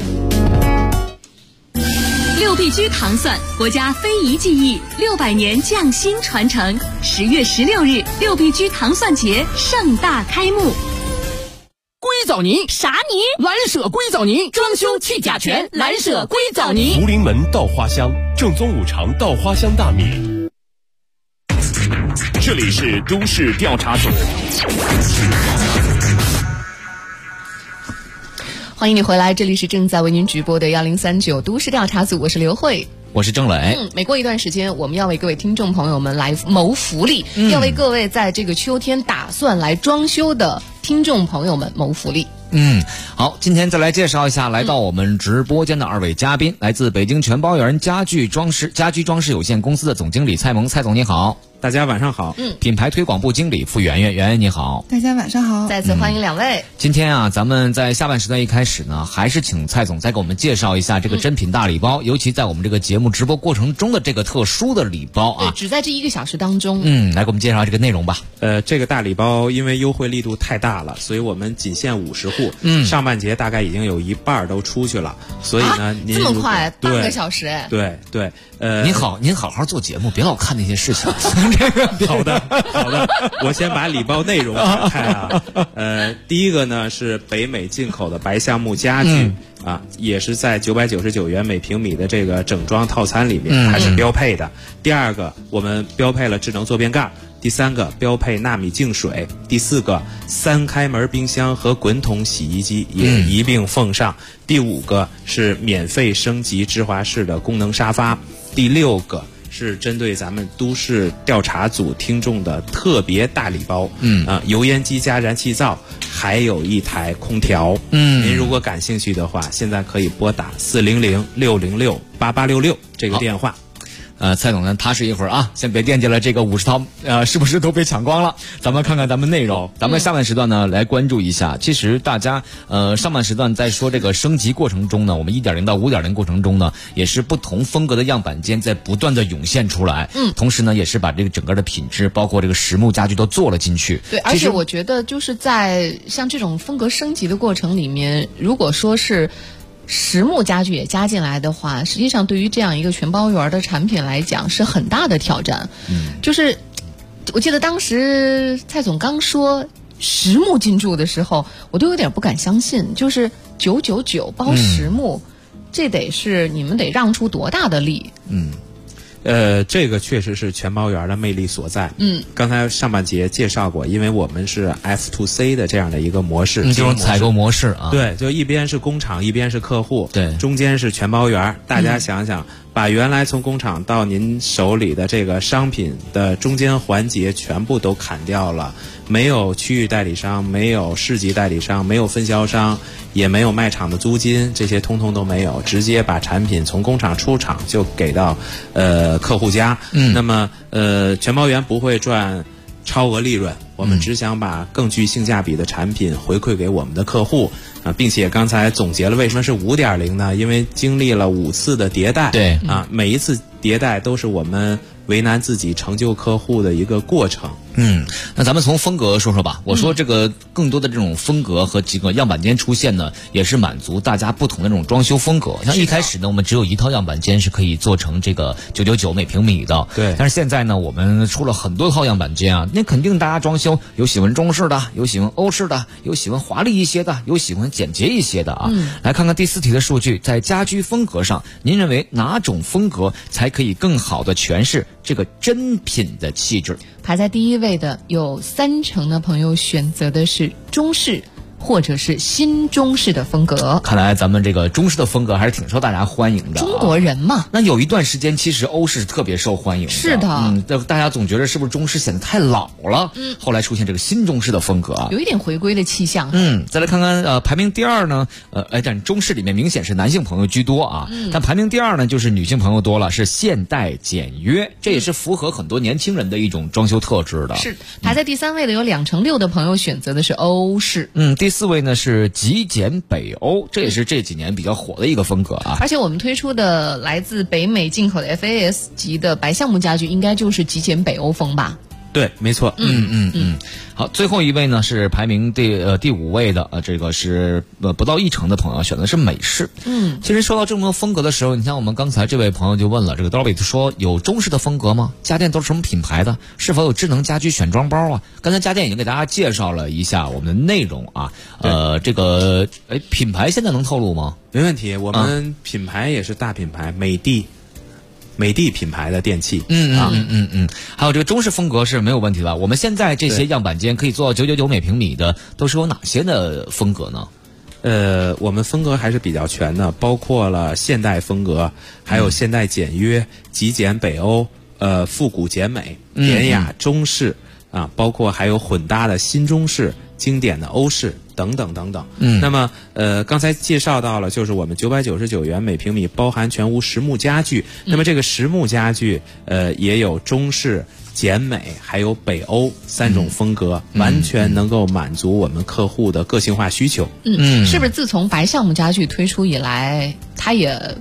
六必居糖蒜，国家非遗技艺600年匠心传承。10月16日，六必居糖蒜节盛大开幕。 硅藻泥啥泥？ 蓝舍硅藻泥，装修去甲醛，蓝舍硅藻泥。 福临门稻花香，正宗五常稻花香大米。这里是都市调查组。 欢迎你回来，这里是正在为您直播的1039都市调查组，我是刘慧。 我是郑磊。 每过一段时间，我们要为各位听众朋友们来谋福利，要为各位在这个秋天打算来装修的听众朋友们谋福利。 好，今天再来介绍一下来到我们直播间的2位嘉宾，来自北京全包园家居装饰有限公司的总经理蔡萌，蔡总你好。 大家晚上好。 品牌推广部经理付圆圆，圆圆你好。 大家晚上好。 再次欢迎2位。 今天啊，咱们在下半时段一开始呢，还是请蔡总再给我们介绍一下这个珍品大礼包，尤其在我们这个节目直播过程中的这个特殊的礼包啊。 对，只在这1个小时当中。 来给我们介绍这个内容吧。 这个大礼包因为优惠力度太大了，所以我们仅限50户。上半节大概已经有一半都出去了，所以呢，您这么快半个小时哎。 对， 您好好做节目，别老看那些事情。 好的，我先把礼包内容打开啊。第一个呢是北美进口的白橡木家具。也是在999元每平米的这个整装套餐里面，它是标配的。第二个，我们标配了智能坐便盖。第三个，标配纳米净水。第四个，3开门冰箱和滚筒洗衣机也一并奉上。第5个是免费升级芝华士的功能沙发。第6个是针对咱们都市调查组听众的特别大礼包。油烟机加燃气灶，还有一台空调。您如果感兴趣的话，现在可以拨打400-606-8866这个电话。 蔡总呢，踏实一会儿啊，先别惦记了这个50套，是不是都被抢光了？咱们看看咱们内容。咱们下半时段呢，来关注一下。其实大家上半时段在说这个升级过程中呢，我们1.0到5.0过程中呢，也是不同风格的样板间在不断的涌现出来。同时呢，也是把这个整个的品质，包括这个实木家具都做了进去。 对，而且我觉得就是在像这种风格升级的过程里面，如果说是实木家具也加进来的话，实际上对于这样一个全包园的产品来讲是很大的挑战。就是我记得当时蔡总刚说实木进驻的时候，我都有点不敢相信，就是999包实木，这得是你们得让出多大的力。 这个确实是全包园的魅力所在。刚才上半节介绍过，因为我们是 F2C 的这样的一个模式， 这种采购模式啊。 对，就一边是工厂，一边是客户， 对， 中间是全包园。大家想想，把原来从工厂到您手里的这个商品的中间环节全部都砍掉了，没有区域代理商，没有市级代理商，没有分销商，也没有卖场的租金，这些通通都没有，直接把产品从工厂出厂就给到客户家。那么全包园不会赚超额利润，我们只想把更具性价比的产品回馈给我们的客户并且刚才总结了为什么是5.0呢？因为经历了5次的迭代。 对每一次迭代都是我们为难自己、成就客户的一个过程。 那咱们从风格说说吧。我说这个更多的这种风格和几个样板间出现呢，也是满足大家不同的这种装修风格。像一开始呢，我们只有一套样板间是可以做成这个999每平米的。 对。 但是现在呢，我们出了很多套样板间啊，那肯定大家装修有喜欢中式的，有喜欢欧式的，有喜欢华丽一些的，有喜欢简洁一些的啊。来看看第4题的数据，在家居风格上，您认为哪种风格才可以更好的诠释这个珍品的气质？ 排在第1位的有30%的朋友选择的是中式或者是新中式的风格。 看来咱们这个中式的风格还是挺受大家欢迎的。 中国人嘛。 那有一段时间其实欧式特别受欢迎的。 是的。 大家总觉得是不是中式显得太老了？后来出现这个新中式的风格啊， 有一点回归的气象。 再来看看排名第2呢，但中式里面明显是男性朋友居多啊。但排名第2呢，就是女性朋友多了，是现代简约，这也是符合很多年轻人的一种装修特质的。 是。排在第3位的有26%的朋友选择的是欧式。 第4位呢是极简北欧，这也是这几年比较火的一个风格啊。 而且我们推出的来自北美进口的 FAS 级的白橡木家具，应该就是极简北欧风吧？ 对，没错。 好，最后一位呢是排名第5位的，这个是不到1成的朋友选的是美式。其实说到这么多风格的时候，你像我们刚才这位朋友就问了，这个 Dorby 说有中式的风格吗？家电都是什么品牌的？是否有智能家居选装包啊？刚才家电已经给大家介绍了一下我们的内容啊。这个品牌现在能透露吗？ 没问题，我们品牌也是大品牌，美的品牌的电器。 还有这个中式风格是没有问题的。我们现在这些样板间可以做到999每平米的，都是有哪些的风格呢？ 我们风格还是比较全的，包括了现代风格，还有现代简约、极简北欧、复古简美、典雅中式啊，包括还有混搭的新中式、经典的欧式等等等等。那么刚才介绍到了，就是我们999元每平米包含全屋实木家具。那么这个实木家具也有中式、简美还有北欧3种风格，完全能够满足我们客户的个性化需求。 是不是自从白橡木家具推出以来，它也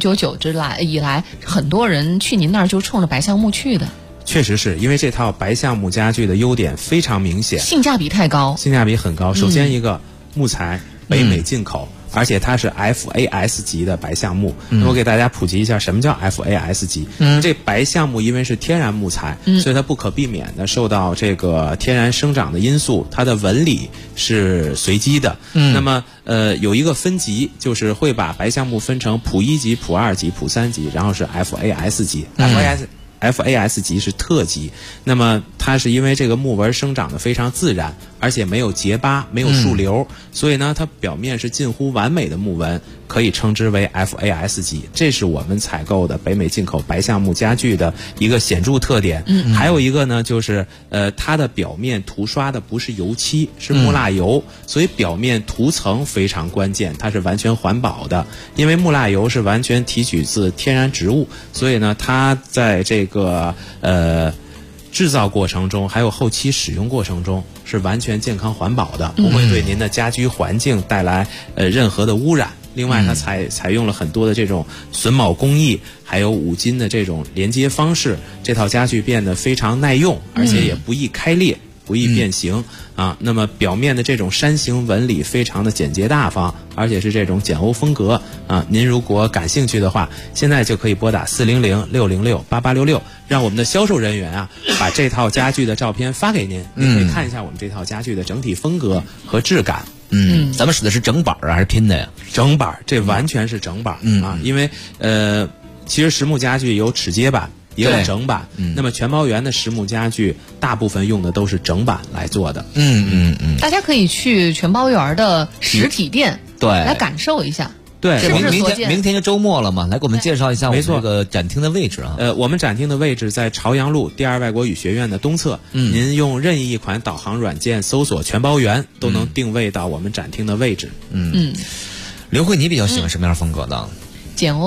999以来，很多人去您那儿就冲着白橡木去的？ 确实是因为这套白橡木家具的优点非常明显， 性价比太高， 性价比很高。首先一个木材北美进口，而且它是 FAS 级的白橡木。那我给大家普及一下什么叫 FAS 级。这白橡木因为是天然木材，所以它不可避免的受到这个天然生长的因素，它的纹理是随机的。那么有一个分级，就是会把白橡木分成普1级、普2级、普3级，然后是 FAS 级。FAS 级是特级，那么它是因为这个木纹生长的非常自然，而且没有结疤，没有树瘤，所以呢，它表面是近乎完美的木纹，可以称之为 FAS 级。这是我们采购的北美进口白橡木家具的一个显著特点。还有一个呢，就是它的表面涂刷的不是油漆，是木蜡油，所以表面涂层非常关键，它是完全环保的。因为木蜡油是完全提取自天然植物，所以呢，它在这个制造过程中还有后期使用过程中是完全健康环保的，不会对您的家居环境带来任何的污染。另外它采用了很多的这种榫卯工艺，还有5金的这种连接方式，这套家具变得非常耐用，而且也不易开裂，不易变形啊。那么表面的这种山形纹理非常的简洁大方，而且是这种简欧风格啊。您如果感兴趣的话，现在就可以拨打400-606-8866，让我们的销售人员啊把这套家具的照片发给您，您可以看一下我们这套家具的整体风格和质感。 咱们使的是整板还是拼的呀？ 整板，这完全是整板啊，因为其实实木家具有齿接板，也有整板。那么全包圆的实木家具大部分用的都是整板来做的。 大家可以去全包圆的实体店来感受一下。 对， 明天就周末了嘛，来给我们介绍一下我们这个展厅的位置啊。 我们展厅的位置在朝阳路第2外国语学院的东侧。您用任意一款导航软件搜索全包圆，都能定位到我们展厅的位置。 刘慧，你比较喜欢什么样风格的？ 简欧。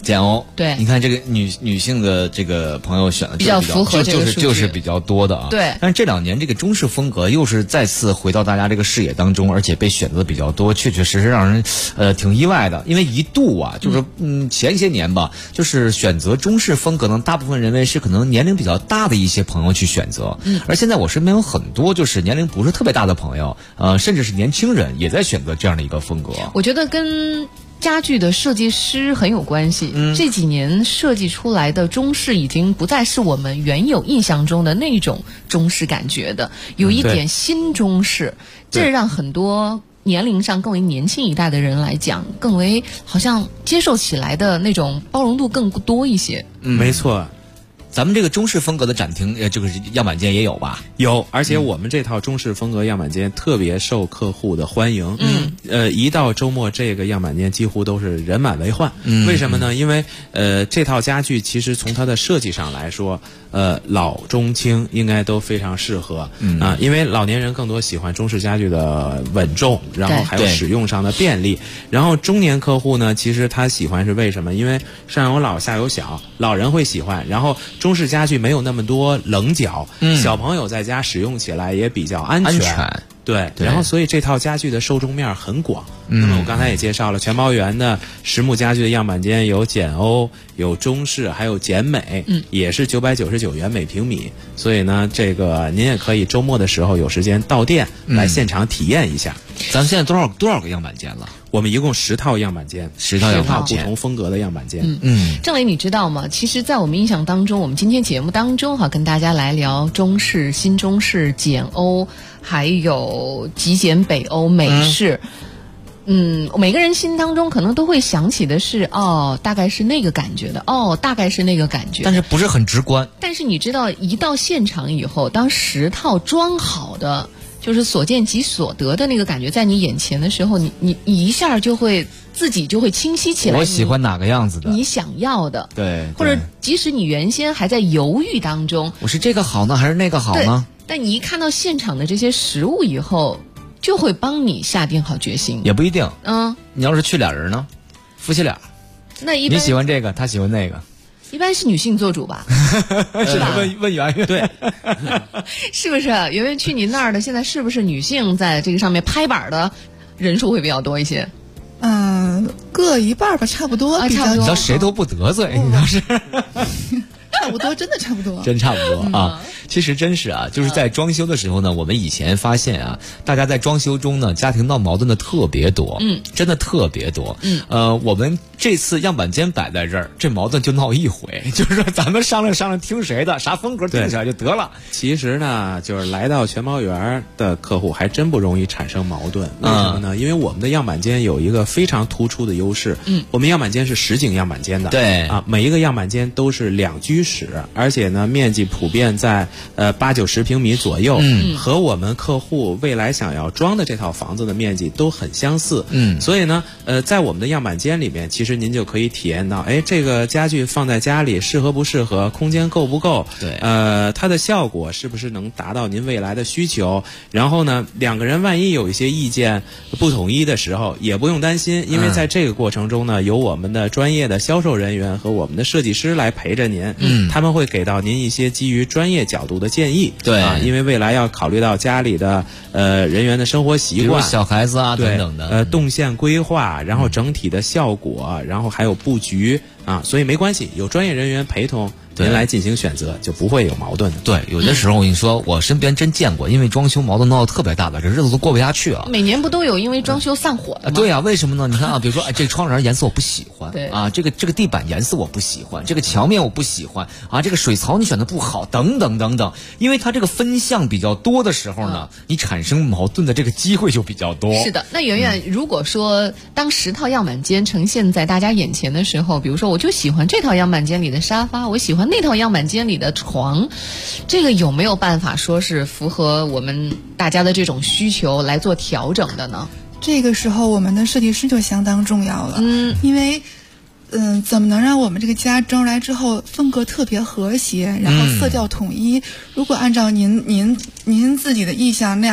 简欧。 对， 你看这个女性的这个朋友选的比较符合这个数据， 就是比较多的啊。 对， 但是这2年这个中式风格又是再次回到大家这个视野当中，而且被选择的比较多，确确实实让人挺意外的。因为一度啊，就是前些年吧，就是选择中式风格呢，大部分认为是可能年龄比较大的一些朋友去选择。而现在我身边有很多就是年龄不是特别大的朋友，甚至是年轻人也在选择这样的一个风格。 我觉得跟家具的设计师很有关系。这几年设计出来的中式已经不再是我们原有印象中的那种中式感觉的，有一点新中式，这让很多年龄上更为年轻一代的人来讲，更为好像接受起来的那种包容度更多一些。 没错。 咱们这个中式风格的展厅，这个样板间也有吧？ 有，而且我们这套中式风格样板间特别受客户的欢迎。一到周末，这个样板间几乎都是人满为患。为什么呢？因为这套家具其实从它的设计上来说，老中青应该都非常适合啊。因为老年人更多喜欢中式家具的稳重，然后还有使用上的便利。然后中年客户呢，其实他喜欢是为什么？因为上有老下有小，老人会喜欢，然后中式家具没有那么多棱角，小朋友在家使用起来也比较安全。对，然后所以这套家具的受众面很广。那么我刚才也介绍了，全包园的实木家具的样板间有简欧、有中式，还有简美，也是999元每平米。所以呢，这个您也可以周末的时候有时间到店来现场体验一下。 咱们现在多少个样板间了？ 我们一共10套样板间，10套不同风格的样板间。 郑磊，你知道吗？其实，在我们印象当中，我们今天节目当中跟大家来聊中式、新中式、简欧，还有极简北欧、美式。每个人心当中可能都会想起的是，大概是那个感觉的，大概是那个感觉， 但是不是很直观。 但是你知道，一到现场以后，当10套装好的，就是所见即所得的那个感觉在你眼前的时候，你一下就会自己就会清晰起来。 我喜欢哪个样子的？ 你想要的。 对。 或者即使你原先还在犹豫当中， 我是这个好呢，还是那个好呢？ 但你一看到现场的这些实物以后，就会帮你下定好决心。 也不一定。你要是去俩人呢，夫妻俩， 那一般你喜欢这个，他喜欢那个。 一般是女性做主吧？ 是吧？问圆圆， 对， 是不是？圆圆去您那儿的，现在是不是女性在这个上面拍板的人数会比较多一些？ 各一半吧，差不多。 差不多。 你知道谁都不得罪，你倒是。 差不多，真的差不多， 真差不多啊！其实真是啊，就是在装修的时候呢，我们以前发现啊，大家在装修中呢，家庭闹矛盾的特别多，真的特别多。我们这次样板间摆在这儿，这矛盾就闹一回，就是说咱们商量听谁的，啥风格定下来就得了。 其实呢，就是来到全包园的客户还真不容易产生矛盾，为什么呢？因为我们的样板间有一个非常突出的优势，我们样板间是实景样板间的， 对啊，每一个样板间都是2居室，而且呢面积普遍在8-90平米左右，和我们客户未来想要装的这套房子的面积都很相似，所以呢在我们的样板间里面，其实您就可以体验到，这个家具放在家里适合不适合，空间够不够， 对， 它的效果是不是能达到您未来的需求，然后呢2个人万一有一些意见不统一的时候也不用担心，因为在这个过程中呢，有我们的专业的销售人员和我们的设计师来陪着您，他们会给到您一些基于专业角度的建议， 对啊，因为未来要考虑到家里的人员的生活习惯， 小孩子啊等等的， 动线规划，然后整体的效果，然后还有布局啊，所以没关系，有专业人员陪同您来进行选择，就不会有矛盾的。 对，有的时候我跟你说，我身边真见过，因为装修矛盾闹得特别大的，这日子都过不下去啊。 每年不都有因为装修散伙的吗？ 对啊，为什么呢？你看啊，比如说，这个窗帘颜色我不喜欢， 对啊，这个地板颜色我不喜欢，这个墙面我不喜欢啊，这个水槽你选的不好，等等等等，因为它这个分项比较多的时候呢，你产生矛盾的这个机会就比较多。 是的，那圆圆，如果说当10套样板间呈现在大家眼前的时候，比如说我就喜欢这套样板间里的沙发，我喜欢那套样板间里的床，这个有没有办法说是符合我们大家的这种需求来做调整的呢？ 这个时候我们的设计师就相当重要了，因为怎么能让我们这个家装出来之后风格特别和谐，然后色调统一？如果按照您自己的意向那样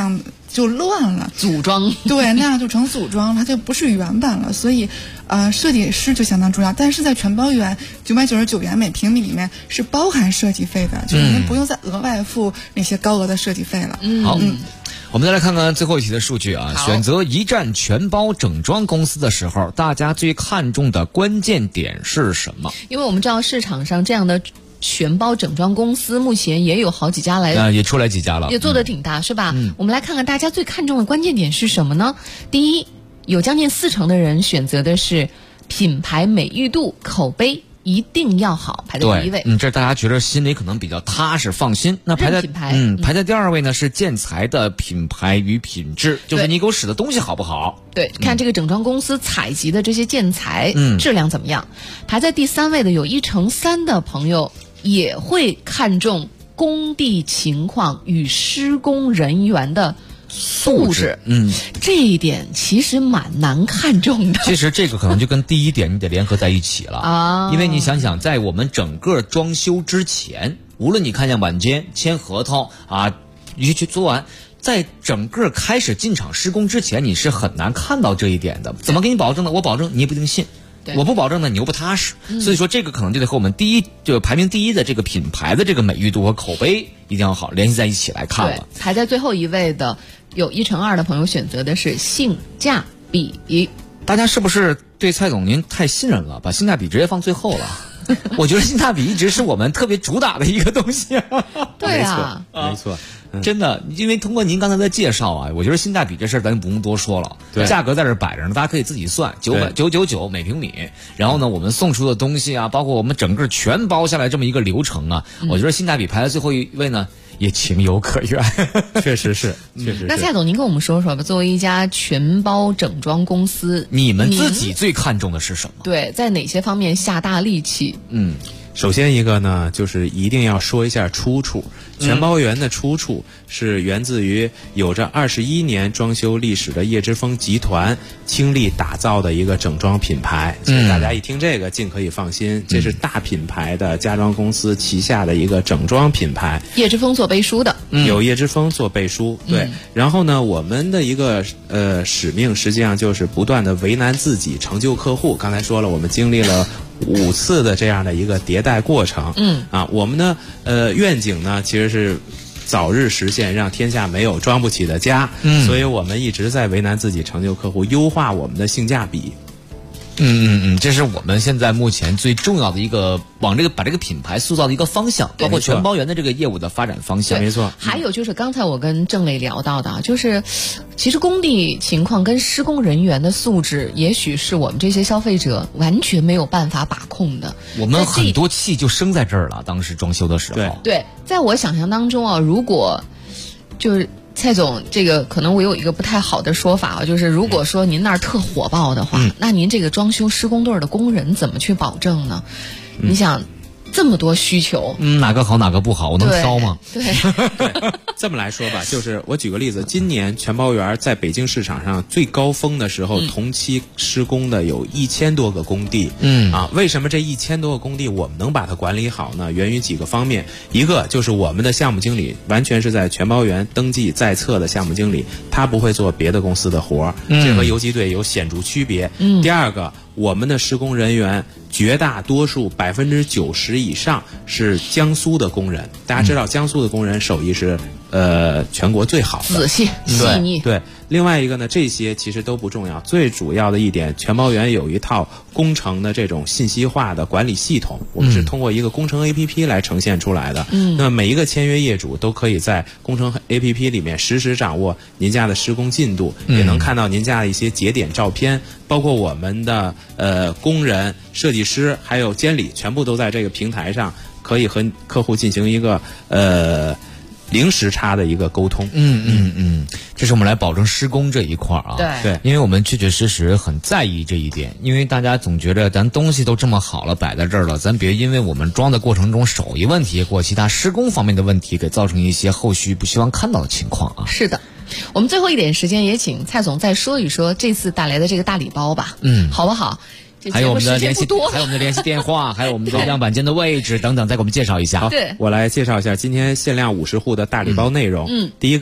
就乱了， 组装对，那样就成组装了，它就不是原版了。所以，设计师就相当重要。但是在全包园999元每平米里面是包含设计费的，就是您不用再额外付那些高额的设计费了。 好，我们再来看看最后一题的数据啊。选择一站全包整装公司的时候，大家最看重的关键点是什么？ 因为我们知道市场上这样的全包整装公司目前也有好几家也出来几家了， 也做得挺大，是吧？我们来看看大家最看重的关键点是什么呢？第一，有将近40%的人选择的是品牌美誉度、口碑一定要好，排在第一位。 这大家觉得心里可能比较踏实放心。那排在排在第2位呢是建材的品牌与品质，就是你给我使的东西好不好？ 对，看这个整装公司采集的这些建材质量怎么样。排在第3位的有1/3的朋友也会看重工地情况与施工人员的素质。这一点其实蛮难看重的。 其实这个可能就跟第一点你得联合在一起了啊，因为你想想，在我们整个装修之前，无论你看见晚间签合同啊，你去做完，在整个开始进场施工之前，你是很难看到这一点的。怎么给你保证呢？我保证你也不一定信。我不保证呢，你又不踏实，所以说这个可能就得和我们就排名第一的这个品牌的这个美誉度和口碑一定要好，联系在一起来看了。 排在最后一位的有1/2的朋友选择的是性价比。 大家是不是对蔡总您太信任了，把性价比直接放最后了？我觉得性价比一直是我们特别主打的一个东西。 对啊， 没错。 真的，因为通过您刚才的介绍啊，我觉得性价比这事儿咱不用多说了，价格在这摆着呢，大家可以自己算，999每平米。然后呢，我们送出的东西啊，包括我们整个全包下来这么一个流程啊，我觉得性价比排在最后一位呢，也情有可原。 确实是。 那蔡总，您跟我们说说吧，作为一家全包整装公司， 你们自己最看重的是什么？ 对，在哪些方面下大力气？ 首先一个呢，就是一定要说一下出处。全包园的出处是源自于有着21年装修历史的叶之峰集团倾力打造的一个整装品牌。所以大家一听这个尽可以放心，这是大品牌的家装公司旗下的一个整装品牌。 叶之峰做背书的， 有叶之峰做背书，对。然后呢，我们的一个使命实际上就是不断的为难自己，成就客户。刚才说了，我们经历了5次的这样的一个迭代过程。我们的愿景呢，其实是早日实现让天下没有装不起的家。所以我们一直在为难自己，成就客户，优化我们的性价比。 这是我们现在目前最重要的一个把这个品牌塑造的一个方向，包括全包园的这个业务的发展方向。 没错。 还有就是刚才我跟郑磊聊到的，就是其实工地情况跟施工人员的素质，也许是我们这些消费者完全没有办法把控的。 我们很多气就生在这儿了，当时装修的时候。 对，在我想象当中啊，如果就是蔡总，这个可能我有一个不太好的说法啊，就是如果说您那儿特火爆的话，那您这个装修施工队的工人怎么去保证呢？你想这么多需求， 哪个好哪个不好，我能挑吗？ 对， 这么来说吧，就是我举个例子，今年全包园在北京市场上最高峰的时候，同期施工的有1000多个工地。为什么这1000多个工地我们能把它管理好呢？源于几个方面，一个就是我们的项目经理完全是在全包园登记在册的项目经理，他不会做别的公司的活，这和游击队有显著区别。第二个，我们的施工人员绝大多数90%以上是江苏的工人。大家知道江苏的工人手艺是全国最好的， 仔细细腻。 对，另外一个呢，这些其实都不重要，最主要的一点，全包园有一套工程的这种信息化的管理系统，我们是通过一个工程 APP 来呈现出来的。那么每一个签约业主都可以在工程 APP 里面实时掌握您家的施工进度，也能看到您家的一些节点照片，包括我们的工人、设计师还有监理，全部都在这个平台上，可以和客户进行一个零时差的一个沟通。 这是我们来保证施工这一块啊。 对， 因为我们确确实实很在意这一点，因为大家总觉得咱东西都这么好了，摆在这儿了，咱别因为我们装的过程中手艺问题或其他施工方面的问题，给造成一些后续不希望看到的情况啊。 是的。我们最后一点时间，也请蔡总再说一说这次带来的这个大礼包吧。好不好？ 还有我们的联系电话，还有我们的样板间的位置等等，再给我们介绍一下。 好，我来介绍一下今天限量50户的大礼包内容。第一个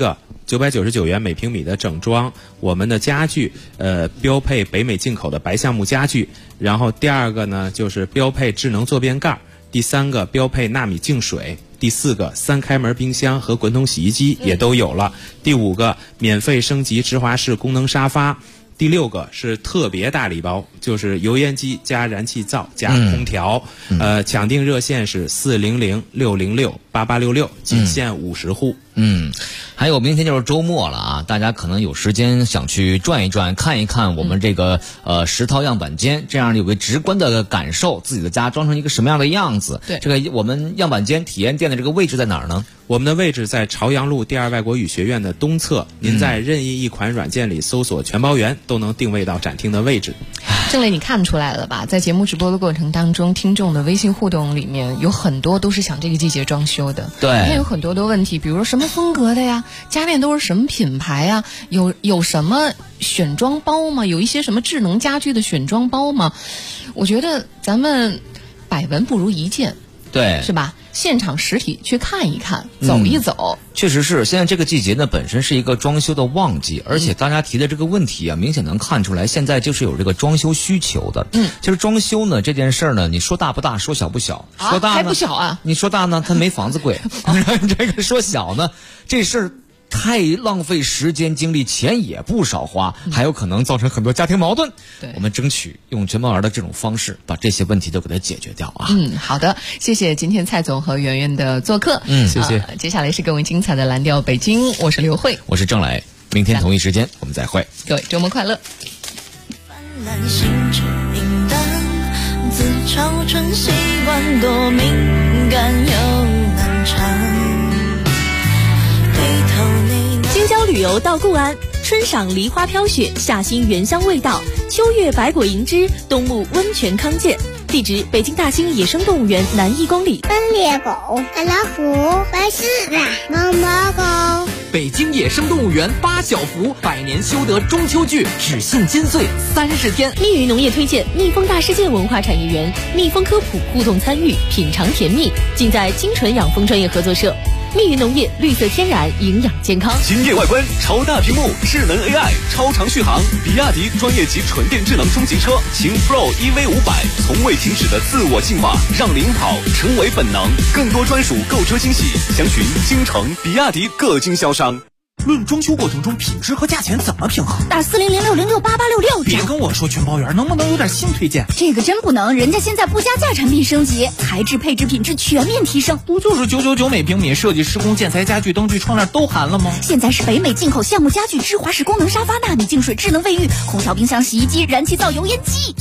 999元每平米的整装。我们的家具标配北美进口的白橡木家具，然后第二个呢就是标配智能坐便盖，第三个标配纳米净水，第四个3开门冰箱和滚筒洗衣机也都有了，第五个免费升级直滑式功能沙发，第六个是特别大礼包，就是油烟机加燃气灶加空调。抢订热线是400-606-8866，仅限50户。 还有明天就是周末了啊，大家可能有时间想去转一转，看一看我们这个10套样板间，这样有个直观的感受，自己的家装成一个什么样的样子。 对， 这个我们样板间体验店的这个位置在哪儿呢？ 我们的位置在朝阳路第2外国语学院的东侧，您在任意一款软件里搜索全包园，都能定位到展厅的位置。 郑磊，你看出来了吧？在节目直播的过程当中，听众的微信互动里面有很多都是想这个季节装修的。 对， 你看有很多的问题，比如说什么风格的呀，家电都是什么品牌呀，有什么选装包吗？有一些什么智能家居的选装包吗？我觉得咱们百闻不如一见， 对， 是吧？现场实体去看一看，走一走。 确实是，现在这个季节呢，本身是一个装修的旺季，而且大家提的这个问题啊，明显能看出来，现在就是有这个装修需求的。其实装修呢这件事儿呢，你说大不大，说小不小。说大呢还不小啊？ 你说大呢，它没房子贵。这个说小呢，这事儿太浪费时间精力，钱也不少花，还有可能造成很多家庭矛盾。 对， 我们争取用全包园的这种方式，把这些问题都给它解决掉啊。 好的，谢谢今天蔡总和圆圆的做客。 谢谢。 接下来是更为精彩的蓝调北京，我是刘慧， 我是郑磊，明天同一时间我们再会。 各位周末快乐。 心知明淡，自嘲成习惯，多敏感又难缠。 京郊旅游到固安，春赏梨花飘雪，夏欣原香味道，秋月百果迎之，冬沐温泉康健。地址：北京大兴野生动物园南1公里。 斑鬣狗、白老虎、白狮子、毛毛狗。 北京野生动物园8小福百年修得中秋剧，只限金穗30天。 密云农业推荐蜜蜂大世界文化产业园，蜜蜂科普互动参与，品尝甜蜜，尽在精纯养蜂专业合作社。密云农业，绿色天然，营养健康。 惊艳外观，超大屏幕，智能 AI， 超长续航。比亚迪专业级纯电智能中级车秦 Pro EV500，从未停止的自我进化，让领跑成为本能。更多专属购车惊喜，详询京城比亚迪各经销商。 论装修过程中品质和价钱怎么平衡？ 打4006068866。 别跟我说全包园，能不能有点新推荐？ 这个真不能，人家现在不加价产品升级，材质配置品质全面提升。 不就是999每平米，设计施工建材家具灯具窗帘都含了吗？ 现在是北美进口橡木家具、芝华士功能沙发、纳米净水、智能卫浴、空调、冰箱、洗衣机、燃气灶、油烟机。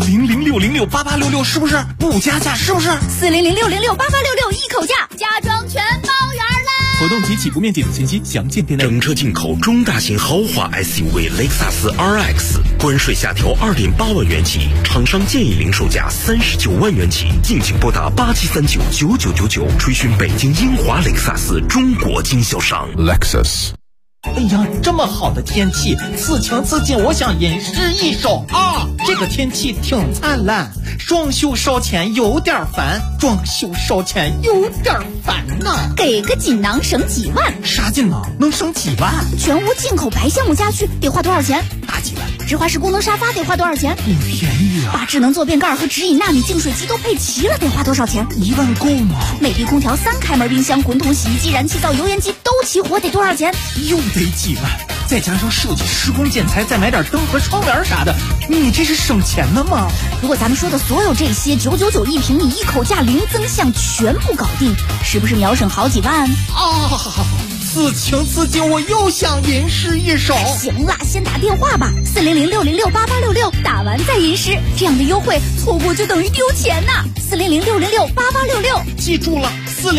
4006068866是不是不加价？是不是 4006068866一口价，家装全包园啦！ 活动及起步面积等信息详见店内。 整车进口中大型豪华 SUV 雷克萨斯 RX， 关税下调2.8万元起，厂商建议零售价39万元起，敬请拨打87399999，垂询北京英华雷克萨斯中国经销商。 Lexus。哎呀，这么好的天气，此情此景，我想吟诗一首啊！这个天气挺灿烂，装修烧钱有点烦，装修烧钱有点烦呐。 给个锦囊省几万？ 啥锦囊能省几万？ 全屋进口白橡木家具得花多少钱？ 大几万。 芝华士功能沙发得花多少钱？ 不便宜啊。 把智能坐便盖和直饮纳米净水机都配齐了，得花多少钱 ？1万够吗？ 美的空调、3开门冰箱、滚筒洗衣机、燃气灶、油烟机都齐活，得多少钱？ 又得几万，再加上设计、施工、建材，再买点灯和窗帘啥的，你这是省钱的吗？ 如果咱们说的所有这些999一平米，一口价零增项，全部搞定，是不是秒省好几万？ 此情此景，我又想吟诗一首。 行了，先打电话吧，4006068866，打完再吟诗，这样的优惠错过就等于丢钱呐！4006068866， 记住了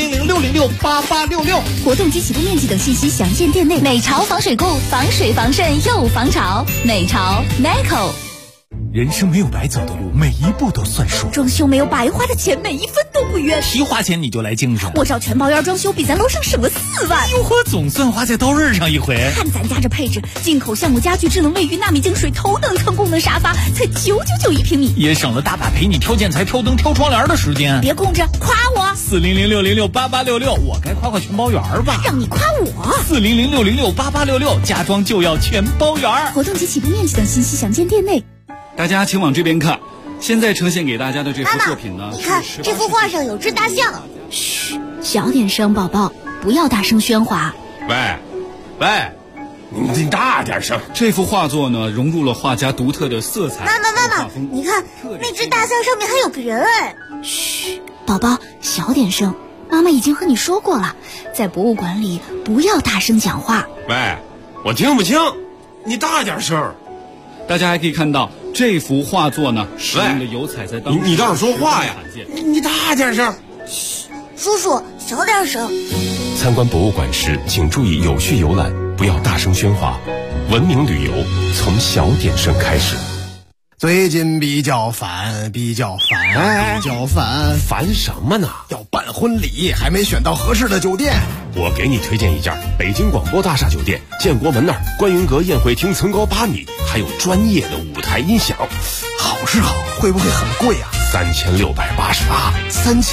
，4006068866。 活动及起步面积等信息详见店内。美潮防水固，防水防渗又防潮，美潮 Neco。 人生没有白走的路，每一步都算数。 装修没有白花的钱，每一分都不冤。 提花钱你就来精神， 我找全包院装修比咱楼上省了4万。 哟呵，总算花在刀刃上一回。 看咱家这配置，进口橡木家具、智能卫浴、纳米净水、头等舱功能沙发，才999一平米， 也省了大把陪你挑建材、挑灯、挑窗帘的时间。 别空着，夸我 400-606-8866，我该夸全包园吧？ 让你夸我 400-606-8866，家装就要全包园。 活动及起步面积等信息详见店内。 大家请往这边看，现在呈现给大家的这幅作品呢， 你看这幅画上有只大象。 嘘，小点声，宝宝，不要大声喧哗。 喂，你大点声。这幅画作呢，融入了画家独特的色彩。 妈妈，你看那只大象上面还有个人哎。 嘘，宝宝，小点声。妈妈已经和你说过了，在博物馆里不要大声讲话。 喂，我听不清，你大点声。大家还可以看到这幅画作呢，使用的油彩在当时你倒是说话呀！你大点声。 嘘，叔叔小点声。 参观博物馆时，请注意有序游览，不要大声喧哗。文明旅游从小点声开始。 最近比较烦， 烦什么呢？ 要办婚礼，还没选到合适的酒店。 我给你推荐一家北京广播大厦酒店，建国门那儿观云阁宴会厅层高8米，还有专业的舞台音响。 好是好，会不会很贵啊？ 3688